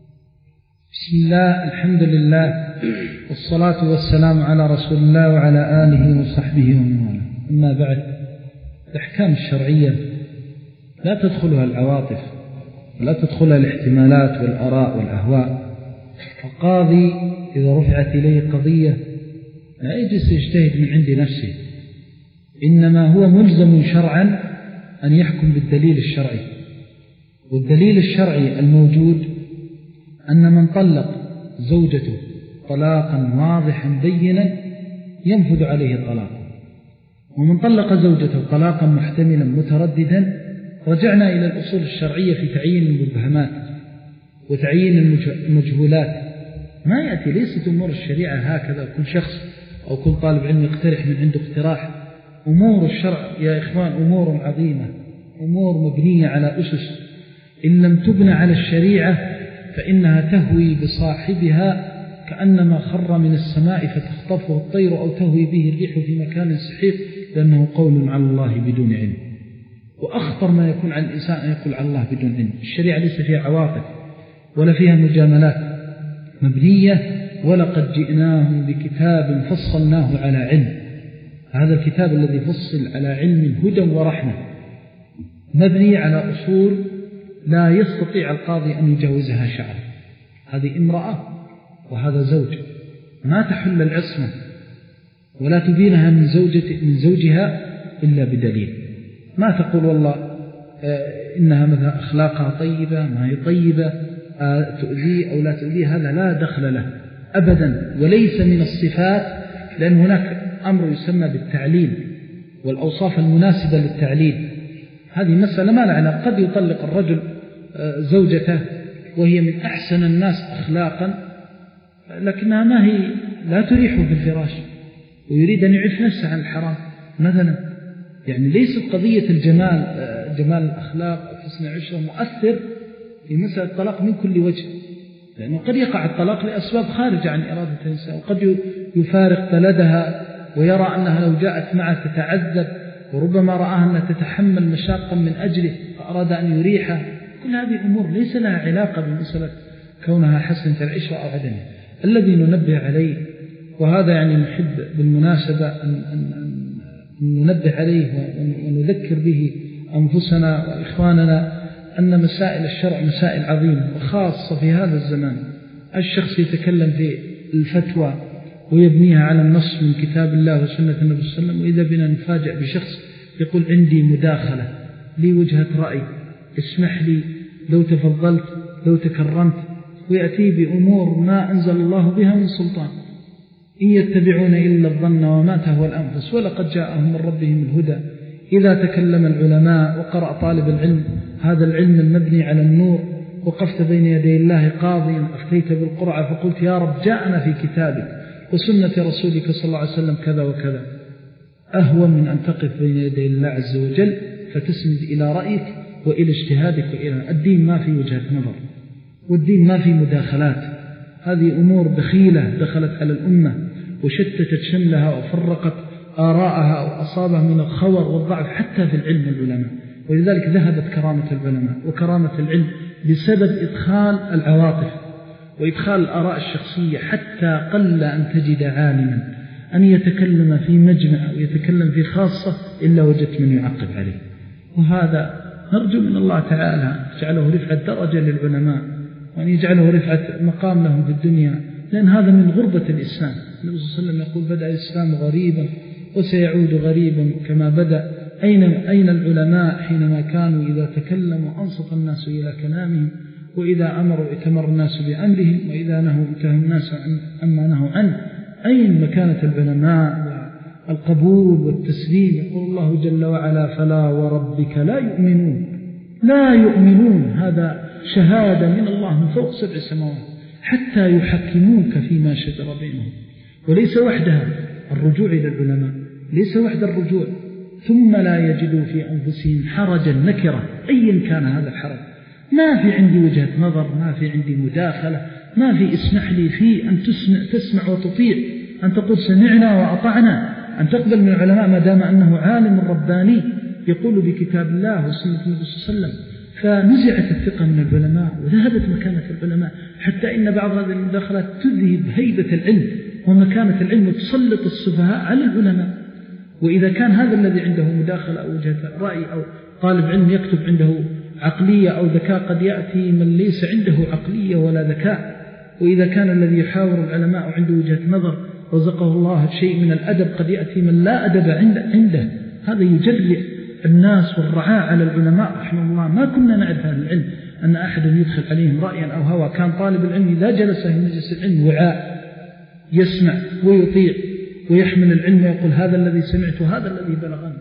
بسم الله، الحمد لله، والصلاة والسلام على رسول الله وعلى آله وصحبه ومن والاه. أما بعد، الأحكام الشرعية لا تدخلها العواطف ولا تدخلها الاحتمالات والآراء والأهواء. القاضي إذا رفعت إليه قضية لا يجلس يجتهد من عند نفسه، إنما هو ملزم شرعا أن يحكم بالدليل الشرعي. والدليل الشرعي الموجود أن من طلق زوجته طلاقا واضحا بينا ينفذ عليه الطلاق، ومن طلق زوجته طلاقا محتملا مترددا رجعنا إلى الأصول الشرعية في تعيين المبهمات وتعيين المجهولات. ما يأتي، ليست أمور الشريعة هكذا كل شخص أو كل طالب علم يقترح من عنده اقتراح. أمور الشرع يا إخوان أمور عظيمة، أمور مبنية على أسس، إن لم تبنى على الشريعة فإنها تهوي بصاحبها كأنما خر من السماء فتخطفه الطير أو تهوي به الريح في مكان سحيق، لأنه قول على الله بدون علم. وأخطر ما يكون على الإنسان أن يقول على الله بدون علم. الشريعة ليس فيها عواطف ولا فيها مجاملات، مبنية ولقد جئناهم بكتاب فصلناه على علم. هذا الكتاب الذي فصل على علم هدى ورحمة مبني على أصول لا يستطيع القاضي أن يجاوزها شعر. هذه امرأة وهذا زوج، ما تحل العصمة ولا تبينها من, زوجة من زوجها إلا بدليل. ما تقول والله إنها مثلا أخلاقها طيبة، ما هي طيبة، تؤذي أو لا تؤذي، هذا لا دخل له أبدا، وليس من الصفات، لأن هناك أمر يسمى بالتعليل والأوصاف المناسبة للتعليل. هذه مسألة ما لها علاقة. قد يطلق الرجل زوجته وهي من أحسن الناس أخلاقا، لكنها ما هي لا تريحه في الفراش ويريد أن يعف نفسه عن الحرام مثلا. يعني ليست قضية الجمال جمال الأخلاق وحسن العشرة مؤثر في مسألة الطلاق من كل وجه، لأنه قد يقع الطلاق لأسباب خارجة عن إرادة الإنسان، وقد يفارق بلدها ويرى أنها لو جاءت معه تتعذب، وربما رآها أنها تتحمل مشاقا من أجله فأراد أن يريحها. كل هذه أمور ليس لها علاقة بمسألة كونها حسنة العشرة أو عدمها. الذي ننبه عليه، وهذا يعني نحب بالمناسبة أن, أن, أن ننبه عليه ونذكر به أنفسنا وإخواننا، أن مسائل الشرع مسائل عظيمة، وخاصة في هذا الزمان. الشخص يتكلم في الفتوى ويبنيها على النص من كتاب الله وسنة النبي صلى الله عليه وسلم، وإذا بنا نفاجأ بشخص يقول عندي مداخلة، لي وجهة رأي، اسمح لي لو تفضلت لو تكرمت، ويأتي بأمور ما أنزل الله بها من سلطان. إن يتبعون إلا الظن وما تهوى الأنفس ولقد جاءهم من ربهم الهدى. إذا تكلم العلماء وقرأ طالب العلم هذا العلم المبني على النور، وقفت بين يدي الله قاضيا أفتيت بالقرعة فقلت يا رب جاءنا في كتابك وسنة رسولك صلى الله عليه وسلم كذا وكذا، أهون من أن تقف بين يدي الله عز وجل فتسند إلى رأيك وإلى اجتهادك وإلى الدين. ما في وجهة نظر، والدين ما في مداخلات. هذه أمور دخيلة دخلت على الأمة، وشتتت شملها وفرقت آراءها وأصابها من الخور والضعف حتى في العلم العلماء. ولذلك ذهبت كرامة العلماء وكرامة العلم بسبب إدخال العواطف وإدخال الآراء الشخصية، حتى قل أن تجد عالما أن يتكلم في مجمع أو يتكلم في خاصة إلا وجدت من يعقب عليه. وهذا نرجو من الله تعالى يجعله رفعة درجة للعلماء، وأن يجعله رفعة مقام لهم في الدنيا، لأن هذا من غربة الإسلام. النبي صلى الله عليه وسلم يقول: بدأ الإسلام غريبا وسيعود غريبا كما بدأ. أين, أين العلماء حينما كانوا إذا تكلموا أنصت الناس إلى كلامهم، وإذا أمروا اتمر الناس بأمرهم، وإذا نهوا انتهى الناس عما نهوا عنه؟ أين مكانة العلماء والقبول والتسليم؟ يقول الله جل وعلا: فلا وربك لا يؤمنون لا يؤمنون. هذا شهادة من الله من فوق سبع سماوات حتى يحكموك فيما شجر بينهم. وليس وحدها الرجوع إلى العلماء، ليس وحد الرجوع، ثم لا يجدوا في أنفسهم حرجا نكرة أيا كان هذا الحرج. ما في عندي وجهة نظر، ما في عندي مداخلة، ما في اسمح لي في أن تسمع, تسمع وتطيع، أن تقول سمعنا وأطعنا، أن تقبل من العلماء ما دام أنه عالم رباني يقول بكتاب الله وسنة النبي صلى الله عليه وسلم. فنزعت الثقة من العلماء وذهبت مكانة العلماء، حتى إن بعض هذه المداخلات تذهب هيبة العلم ومكانة العلم وتسلط السفهاء على العلماء. وإذا كان هذا الذي عنده مداخلة أو وجهة رأي أو طالب علم يكتب عنده عقلية أو ذكاء، قد يأتي من ليس عنده عقلية ولا ذكاء. وإذا كان الذي يحاور العلماء عنده وجهة نظر رزقه الله شيء من الأدب، قد يأتي من لا أدب عنده. هذا يجرئ الناس والرعاء على العلماء رحمه الله. ما كنا نعرف أهل العلم أن أحد يدخل عليهم رأيا أو هوى. كان طالب العلم إذا جلس في مجلس العلم وعاء، يسمع ويطيع ويحمل العلم ويقول: هذا الذي سمعته، هذا الذي بلغني.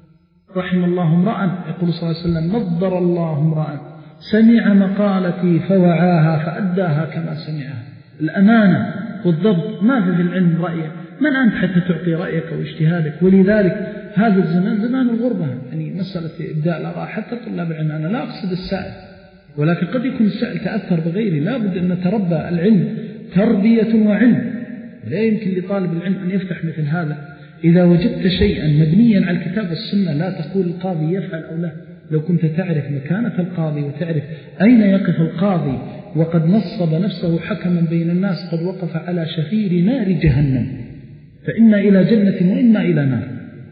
رحم الله امرأ، يقول صلى الله عليه وسلم: نضر الله امرأ سمع مقالتي فوعاها فأداها كما سمعها. الأمانة والضبط. ما في العلم رأيه، من أنت حتى تعطي رأيك واجتهادك؟ ولذلك هذا الزمان زمان الغربة. يعني مسألة إبداء الآراء حتى طلاب العلم، أنا لا أقصد السائل، ولكن قد يكون السائل تأثر بغيره. لا بد أن نتربى العلم تربية وعلم. لا يمكن لطالب العلم أن يفتح مثل هذا. إذا وجدت شيئا مبنيا على الكتاب والسنة لا تقول القاضي يفعل أو لا. لو كنت تعرف مكانة القاضي وتعرف أين يقف القاضي وقد نصب نفسه حكما بين الناس، قد وقف على شفير نار جهنم، فإما إلى جنة وإما إلى نار،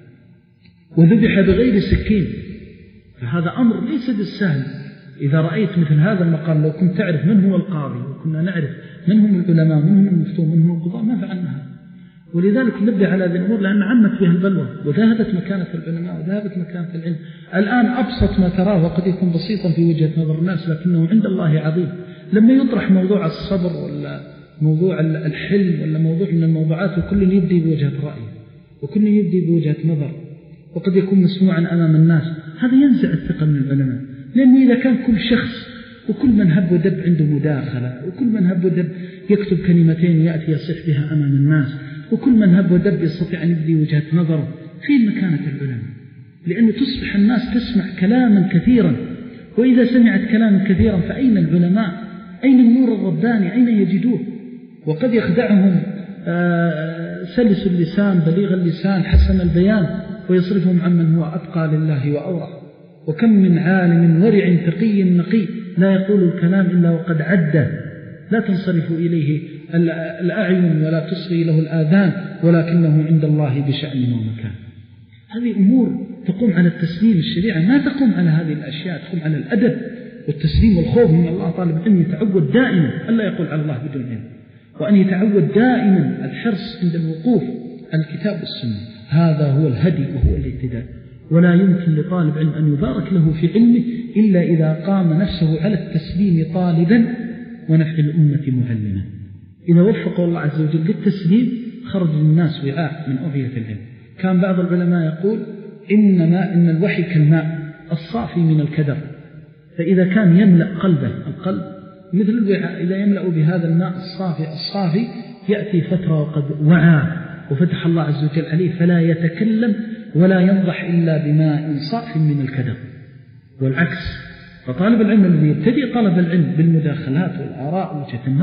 وذبح بغير سكين. فهذا أمر ليس بالسهل. إذا رأيت مثل هذا المقام، لو كنت تعرف من هو القاضي وكنا نعرف من هم العلماء، من هم المفتون، من هم القضاء، ما فعلناها. ولذلك نبدأ على هذه الأمور، لأن عمت فيها البلوى وذهبت مكانة العلماء وذهبت مكانة العلم. الآن أبسط ما تراه وقد يكون بسيطا في وجهة نظر الناس، لكنه عند الله عظيم. لما يطرح موضوع الصبر ولا موضوع الحلم ولا موضوع من الموضوعات، وكل يبدي بوجهة رأي وكل يبدي بوجهة نظر، وقد يكون مسموعا أمام الناس، هذا ينزع الثقة من العلماء. لأنه إذا كان كل شخص وكل من هب ودب عنده مداخلة، وكل من هب ودب يكتب كلمتين يأتي يصح بها أمام الناس، وكل من هب ودب يستطيع أن يبدي وجهة نظره، في مكانة العلماء. لأنه تصبح الناس تسمع كلاما كثيرا، وإذا سمعت كلاما كثيرا فأين العلماء؟ أين النور الرباني؟ أين يجدوه؟ وقد يخدعهم سلس اللسان بليغ اللسان حسن البيان، ويصرفهم عمن هو أتقى لله وأورع. وكم من عالم ورع تقي نقي لا يقول الكلام إلا وقد عده، لا تنصرف إليه الأعين ولا تصغي له الآذان، ولكنه عند الله بشأن ومكان. هذه أمور تقوم على التسليم. الشريعة ما تقوم على هذه الأشياء، تقوم على الأدب والتسليم والخوف من الله. طالب العلم يتعود دائما ألا يقول على الله بدون علم، وأن يتعود دائما الحرص عند الوقوف على الكتاب والسنة. هذا هو الهدي وهو الاهتداء. ولا يمكن لطالب علم أن يبارك له في علمه إلا إذا قام نفسه على التسليم طالبا ونفع الأمة معلما. إذا وفقه الله عز وجل للتسليم خرج للناس وعاء من أوعية العلم. كان بعض العلماء يقول: إنما إن الوحي كالماء الصافي من الكدر، فإذا كان يملأ قلبه، القلب مثل الوعاء، إذا يملأ بهذا الماء الصافي الصافي يأتي فترة وقد وعى وفتح الله عز وجل عليه، فلا يتكلم ولا ينضح إلا بماء صافي من الكدر. والعكس، فطالب العلم الذي يبتدئ طلب العلم بالمداخلات والآراء ووجهة النظر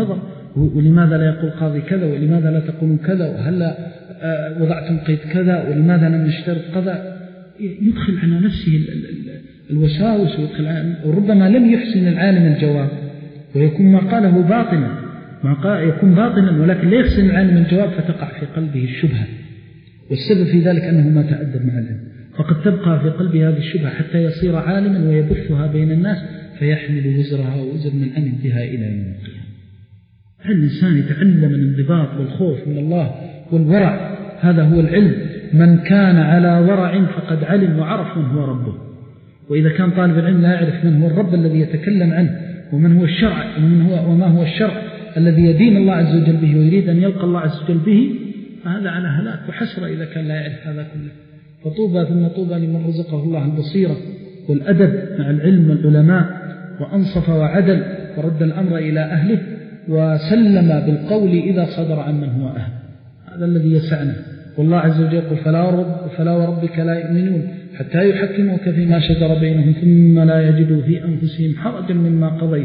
ولماذا لا يقول قاضي كذا، ولماذا لا تقولون كذا، وهل وضعتم قيد كذا، ولماذا لم نشترط كذا. يدخل على نفسه الوساوس، ويدخل وربما لم يحسن العالم الجواب، ويكون ما قاله باطنا، ما قال يكون باطنا ولكن لا يحسن العالم الجواب، فتقع في قلبه الشبهة. والسبب في ذلك أنه ما تأدب مع العلم، فقد تبقى في قلبه هذه الشبهة حتى يصير عالما ويبثها بين الناس، فيحمل وزرها ووزر من عمل بها إلى يوم القيامة. الإنسان يتعلم الانضباط والخوف من الله والورع، هذا هو العلم. من كان على ورع فقد علم وعرف من هو ربه. وإذا كان طالب العلم لا يعرف من هو الرب الذي يتكلم عنه، ومن هو الشرع، ومن هو وما هو الشرع الذي يدين الله عز وجل به ويريد أن يلقى الله عز وجل به، فهذا على هلاك وحسرة إذا كان لا يعرف هذا كله. فطوبى ثم طوبى لمن رزقه الله البصيرة والأدب مع العلم والعلماء، وأنصف وعدل ورد الأمر إلى أهله، وسلم بالقول إذا صدر عن من هو أهل. هذا الذي يسعنا. والله عز وجل يقول فلا, رب فلا وربك لا يؤمنون حتى يحكموك فيما شجر بينهم ثم لا يجدوا في أنفسهم حرجا مما قضيت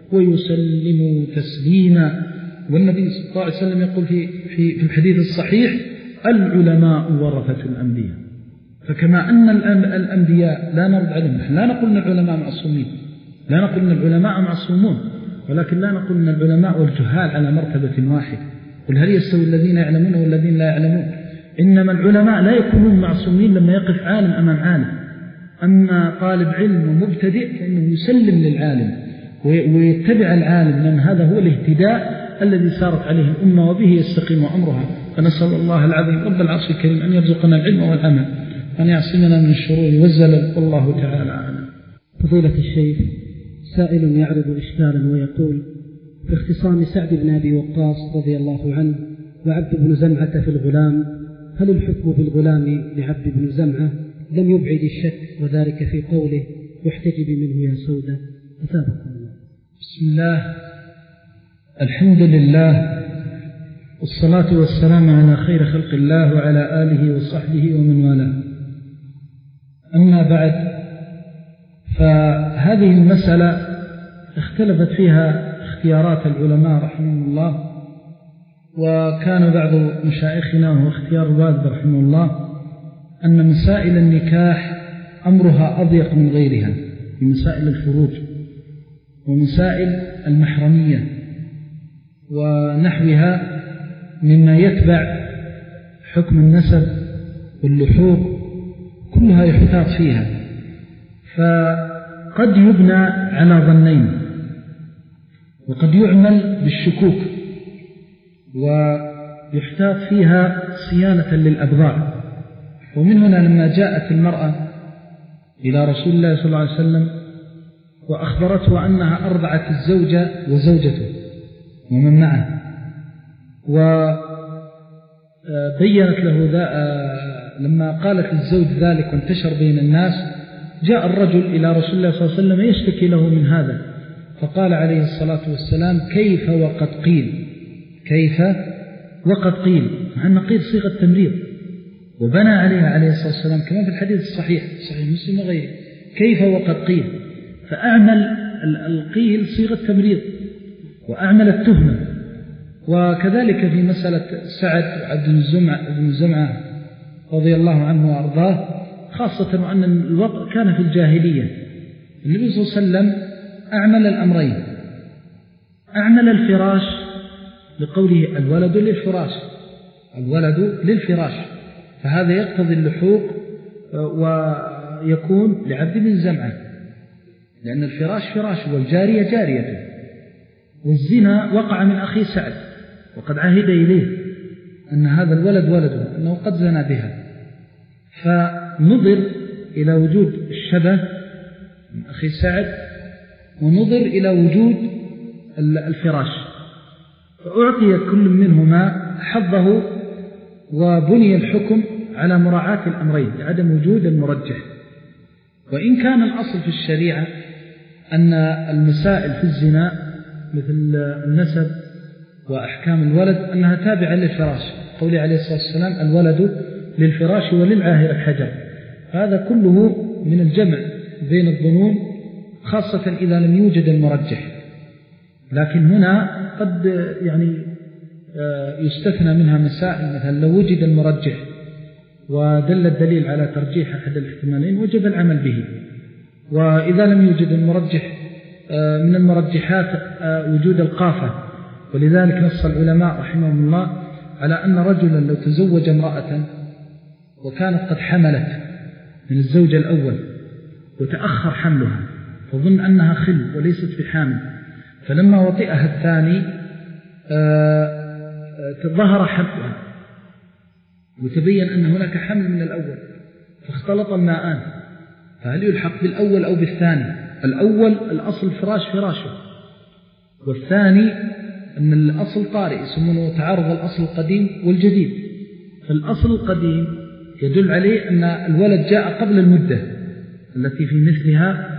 ويسلموا تسليما. والنبي صلى الله عليه وسلم يقول في, في, في الحديث الصحيح العلماء ورثة الأنبياء. فكما أن الأنبياء لا نرد عليهم، نحن لا نقول أن العلماء معصومين، لا نقول أن العلماء معصومون، ولكن لا نقول أن العلماء والجهال على مرتبة واحدة. قل هل يستوي الذين يعلمون والذين لا يعلمون؟ إنما العلماء لا يكونون معصومين لما يقف عالم أمام عالم. أما طالب علم ومبتدئ فإنه يسلم للعالم ويتبع العالم، لأن هذا هو الاهتداء الذي سارت عليه الأمة وبه يستقيم أمرها. فنسأل الله العظيم رب العرش الكريم أن يرزقنا العلم والعمل، وأن يعصمنا من الشرور والزلل، والله تعالى أعلم. فضيلة الشيخ، سائل يعرض إشكالا ويقول: في اختصام سعد بن أبي وقاص رضي الله عنه وعبد بن زمعة في الغلام، هل الحكم بالغلام لعبد بن زمعة لم يبعد الشك، وذلك في قوله واحتجبي منه يا سودة؟ أثابكم الله. بسم الله، الحمد لله، والصلاة والسلام على خير خلق الله وعلى آله وصحبه ومن والاه. أما بعد، فهذه المسألة اختلفت فيها اختيارات العلماء رحمه الله، وكان بعض مشايخنا وهو اختيار الوالد رحمه الله أن مسائل النكاح أمرها أضيق من غيرها، في مسائل الفروج ومسائل المحرمية ونحوها مما يتبع حكم النسب واللحوق، كلها يحتاط فيها. فقد يبنى على ظنين، وقد يعمل بالشكوك، ويحتاط فيها صيانة للأبضاع. ومن هنا لما جاءت المرأة إلى رسول الله صلى الله عليه وسلم وأخبرته أنها أرضعت الزوجة وزوجته ومن معه، وبينت له ذا لما قالت الزوج ذلك وانتشر بين الناس، جاء الرجل إلى رسول الله صلى الله عليه وسلم يشتكي له من هذا، فقال عليه الصلاة والسلام: كيف وقد قيل، كيف وقد قيل، مع أن قيل صيغة تمريض، وبنى عليها عليه الصلاة والسلام كما في الحديث الصحيح صحيح مسلم وغيره، كيف وقد قيل، فأعمل القيل صيغة تمريض وأعمل التهمة. وكذلك في مسألة سعد وعبد بن زمعة رضي الله عنه وأرضاه، خاصة وأن الوضع كان في الجاهلية. النبي صلى الله عليه وسلم أعمل الأمرين: أعمل الفراش لقوله الولد للفراش، الولد للفراش، فهذا يقتضي اللحوق ويكون لعبد بن زمعة، لأن الفراش فراش والجارية جاريته، والزنا وقع من أخي سعد وقد عهد إليه أن هذا الولد ولده، أنه قد زنا بها، فنظر إلى وجود الشبه من أخي سعد، ونظر إلى وجود الفراش، فأعطي كل منهما حظه، وبني الحكم على مراعاة الأمرين لعدم وجود المرجح. وإن كان الأصل في الشريعة أن المسائل في الزنا مثل النسب وأحكام الولد أنها تابعة للفراش، قوله عليه الصلاة والسلام: الولد للفراش وللعاهر الحجر. هذا كله من الجمع بين الظنون، خاصة إذا لم يوجد المرجح. لكن هنا قد يعني يستثنى منها مسائل، مثلا لو وجد المرجح ودل الدليل على ترجيح أحد الاحتمالين وجب العمل به. وإذا لم يوجد المرجح من المرجحات وجود القافة، ولذلك نص العلماء رحمهم الله على أن رجلا لو تزوج امرأة وكانت قد حملت من الزوج الأول وتأخر حملها فظن أنها خل وليست بحامل، فلما وطئها الثاني ظهر حملها وتبين أن هناك حمل من الأول فاختلط الماءان، فهل يلحق بالأول أو بالثاني؟ الأول الأصل فراش فراشه، والثاني أن الأصل طارئ يسمونه تعارض الأصل القديم والجديد. فالأصل القديم يدل عليه أن الولد جاء قبل المدة التي في مثلها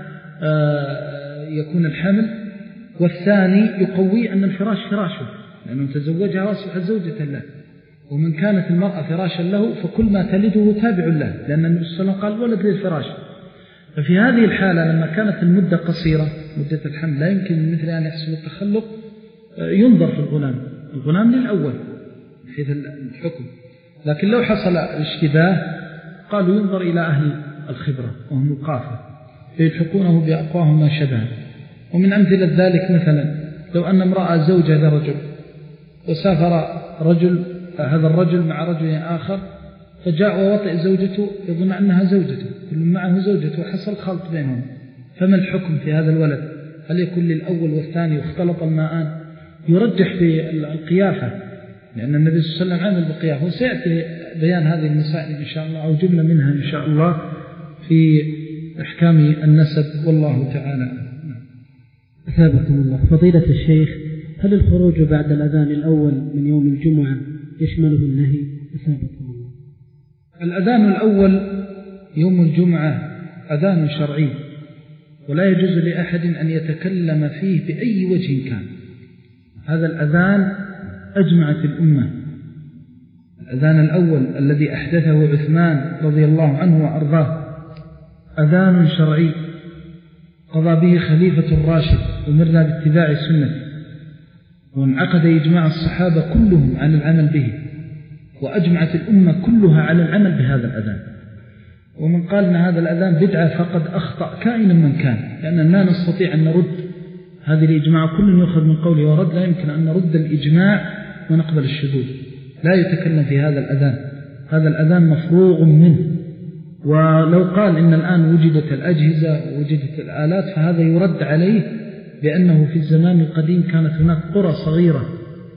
يكون الحمل، والثاني يقوي أن الفراش فراشه لأنه تزوجها واصبحت زوجة له، ومن كانت المرأة فراشا له فكل ما تلده تابع له، لأن النبي صلى الله عليه وسلم قال ولد للفراش. ففي هذه الحالة لما كانت المدة قصيرة مدة الحمل لا يمكن مثل أن يحصل التخلق، ينظر في الغلام الغلام للأول حيث الحكم. لكن لو حصل الاشتباه قالوا ينظر إلى أهل الخبرة وهم القافة فيلحقونه بأقواهم ما شبه. ومن أمثلة ذلك مثلا لو أن امرأة زوجة لرجل وسافر رجل هذا الرجل مع رجل آخر فجاء ووطئ زوجته يظن أنها زوجته، كل معه زوجته وحصل خلط بينهم، فما الحكم في هذا الولد؟ هل يكون للأول والثاني واختلط الماءان؟ يرجح بالقيافة لأن النبي صلى الله عليه وسلم عمل بقيافة، وسيأتي بيان هذه المسائل إن شاء الله أو جملة منها إن شاء الله في أحكام النسب، والله تعالى. أثابكم الله. فضيلة الشيخ، هل الخروج بعد الأذان الأول من يوم الجمعة يشمله النهي؟ أثابكم الله. الأذان الأول يوم الجمعة أذان شرعي ولا يجوز لأحد أن يتكلم فيه بأي وجه كان. هذا الأذان أجمعت الأمة. الأذان الأول الذي أحدثه عثمان رضي الله عنه وأرضاه أذان شرعي قضى به خليفة الراشد ومرنا باتباع السنة، وانعقد إجماع الصحابة كلهم عن العمل به، وأجمعت الأمة كلها على العمل بهذا الأذان. ومن قال أن هذا الأذان بدعة فقد أخطأ كائنا من كان، لأننا لا نستطيع أن نرد هذه الإجماع، كل يأخذ من قوله ورد، لا يمكن أن نرد الإجماع ونقبل الشذوذ. لا يتكلم في هذا الأذان، هذا الأذان مفروغ منه. ولو قال إن الآن وجدت الأجهزة ووجدت الآلات فهذا يرد عليه بأنه في الزمان القديم كانت هناك قرى صغيرة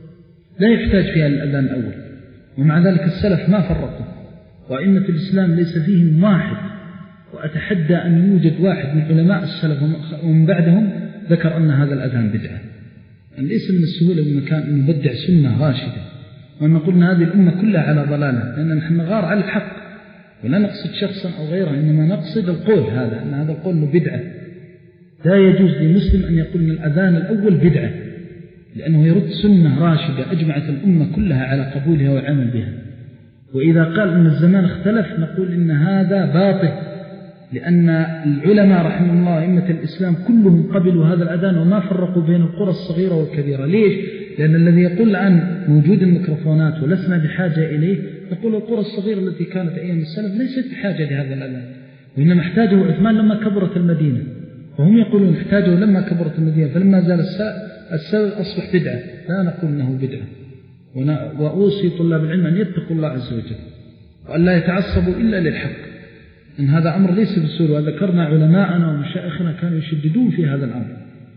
لا يحتاج فيها الأذان الأول، ومع ذلك السلف ما فرقوا، وإن في الإسلام ليس فيهم واحد، وأتحدى أن يوجد واحد من علماء السلف ومن بعدهم ذكر أن هذا الأذان بدعة. يعني ليس من السهولة بمكان أن نبدع سنة راشدة وأن نقول أن هذه الأمة كلها على ضلالة، لأن نحن نغار على الحق ولا نقصد شخصا أو غيره، إنما نقصد القول هذا، أن هذا القول بدعة. لا يجوز لمسلم أن يقول أن الأذان الأول بدعة، لأنه يرد سنة راشدة أجمعت الأمة كلها على قبولها والعمل بها. وإذا قال أن الزمان اختلف نقول إن هذا باطل، لأن العلماء رحمه الله أئمة الإسلام كلهم قبلوا هذا الأذان وما فرقوا بين القرى الصغيرة والكبيرة. ليش؟ لأن الذي يقول الآن موجود الميكروفونات ولسنا بحاجة إليه، يقول القرى الصغيرة التي كانت أيام السلف ليست بحاجة لهذا الأذان، وإنما احتاجه عثمان لما كبرت المدينة، وهم يقولون احتاجه لما كبرت المدينة، فلما زال السبب أصبح بدعة. لا نقول أنه بدعة. وأوصي طلاب العلم أن يتقوا الله عز وجل وأن لا يتعصبوا إلا للحق، إن هذا أمر ليس بسهول. وذكرنا علماءنا ومشايخنا كانوا يشددون في هذا الأمر،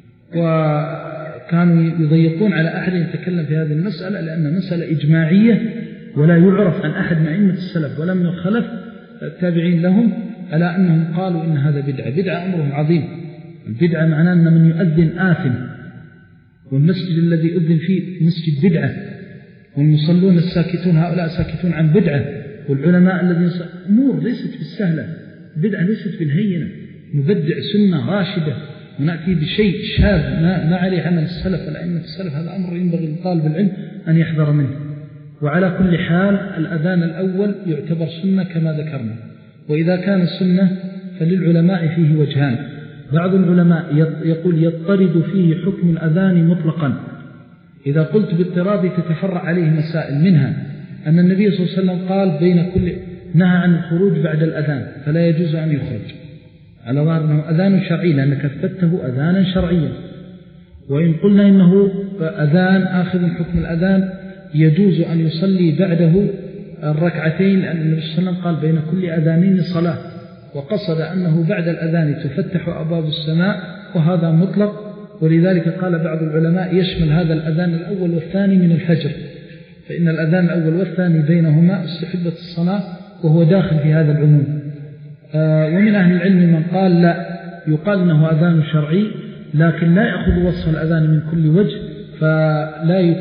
وكانوا يضيقون على أحد يتكلم في هذه المسألة، لأن مسألة إجماعية ولا يعرف عن أحد من أئمة السلف ولا من الخلف التابعين لهم على أنهم قالوا إن هذا بدعة. بدعة أمرهم عظيم. البدعة معناه أن من يؤذن آثم، والمسجد الذي يؤذن فيه مسجد بدعة، والمصلون الساكتون هؤلاء ساكتون عن بدعة، والعلماء الذين أمور ليست بالسهلة. بدعة ليست بالهينة. نبدع سنة راشدة ونأتي بشيء شاذ ما عليه عمل السلف والأئمة السلف، هذا أمر ينبغي لطالب العلم أن يحذر منه. وعلى كل حال الأذان الأول يعتبر سنة كما ذكرنا، وإذا كان السنة فللعلماء فيه وجهان، بعض العلماء يقول يضطرد فيه حكم الأذان مطلقا. إذا قلت باضطراد تتفرع عليه مسائل، منها أن النبي صلى الله عليه وسلم قال بين كل نهى عن الخروج بعد الأذان فلا يجوز أن يخرج، على ظاهر أنه أذان شرعي لأنك أثبته أذانا شرعيا. وإن قلنا إنه أذان آخذ حكم الأذان يجوز أن يصلي بعده الركعتين، لأن النبي صلى الله عليه وسلم قال بين كل أذانين صلاة، وقصد أنه بعد الأذان تفتح أبواب السماء، وهذا مطلق. ولذلك قال بعض العلماء يشمل هذا الأذان الأول والثاني من الفجر، فإن الأذان الأول والثاني بينهما استحبت الصلاة، وهو داخل في هذا العموم. آه ومن أهل العلم من قال لا، يقال أنه أذان شرعي لكن لا يأخذ وصف الأذان من كل وجه، فلا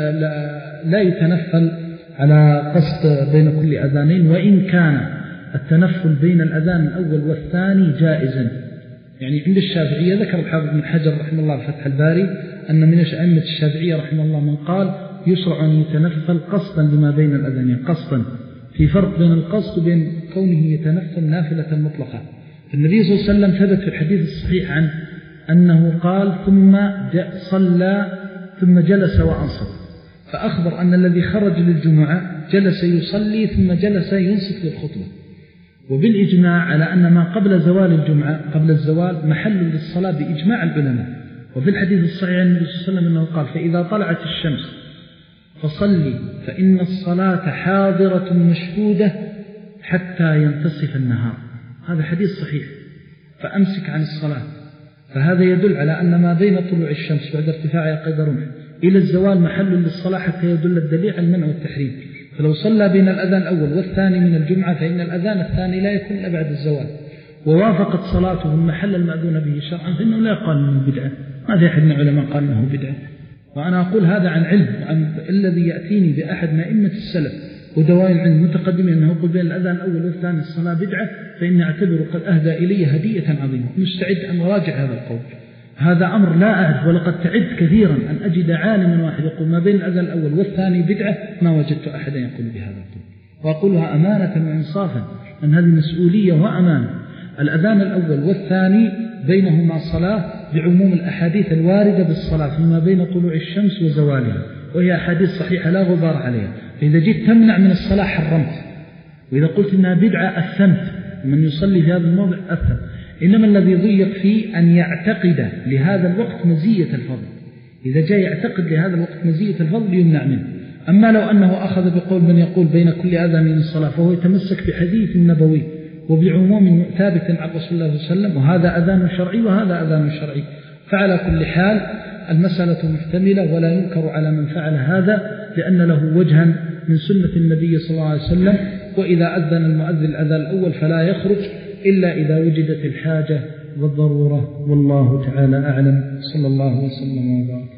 لا يتنفل على قصد بين كل أذانين، وإن كان التنفل بين الأذان الأول والثاني جائزا. يعني عند الشافعية ذكر الحافظ بن حجر رحمه الله في فتح الباري أن من أئمة الشافعية رحمه الله من قال يشرع أن يتنفل قصدا لما بين الأذانين، قصدا، في فرق بين القصد وبين كونه يتنفل نافلة مطلقة. النبي صلى الله عليه وسلم ثبت في الحديث الصحيح عنه أنه قال ثم صلى ثم جلس وأنصت، فأخبر أن الذي خرج للجمعة جلس يصلي ثم جلس ينصت للخطبة. وبالإجماع على أن ما قبل زوال الجمعة قبل الزوال محل للصلاة بإجماع العلماء. وفي الحديث الصحيح عن النبي صلى الله عليه وسلم أنه قال فإذا طلعت الشمس فصلي فإن الصلاة حاضرة مشهودة حتى ينتصف النهار. هذا حديث صحيح، فأمسك عن الصلاة. فهذا يدل على أن ما بين طلوع الشمس بعد ارتفاعها قيد رمح إلى الزوال محل للصلاة، حتى يدل الدليل على المنع والتحريم. فلو صلى بين الأذان الأول والثاني من الجمعة فإن الأذان الثاني لا يكون إلا بعد الزوال، ووافقت صلاته المحل المأذون به شرعا، فإنه لا يقال منه بدعة. ما في أحد من العلماء قال أنه بدعة، وأنا أقول هذا عن علم. عن الذي يأتيني بأحد من أئمة السلف ودوائر العلم متقدمين أنه يقول بين الأذان الأول والثاني الصلاة بدعة، فإني أعتبر قد أهدى إلي هدية عظيمة، مستعد أن أراجع هذا القول. هذا أمر لا أعرف، ولقد تعبت كثيرا أن أجد عالما واحد يقول ما بين الأذان الأول والثاني بدعة، ما وجدت أحدا يقول بهذا القول. وأقولها أمانة وإنصافا أن هذه مسؤولية وأمانة. الأذان الأول والثاني بينهما صلاة بعموم الأحاديث الواردة بالصلاة فيما بين طلوع الشمس وزوالها، وهي أحاديث صحيحة لا غبار عليها. فإذا جيت تمنع من الصلاة حرمت، وإذا قلت إنها بدعة أثمت، من يصلي في هذا الموضع أثم. إنما الذي ضيق فيه أن يعتقد لهذا الوقت مزية الفضل، إذا جاء يعتقد لهذا الوقت مزية الفضل يمنع منه. أما لو أنه أخذ بقول من يقول بين كل أذان من الصلاة، فهو يتمسك بحديث النبوي وبعموم ثابت عن رسول الله صلى الله عليه وسلم، وهذا أذان شرعي وهذا أذان شرعي. فعلى كل حال المسألة محتملة، ولا ينكر على من فعل هذا لأن له وجها من سنة النبي صلى الله عليه وسلم. وإذا أذن المؤذن الأذان الأول فلا يخرج إلا إذا وجدت الحاجة والضرورة، والله تعالى أعلم. صلى الله وسلم وبارك.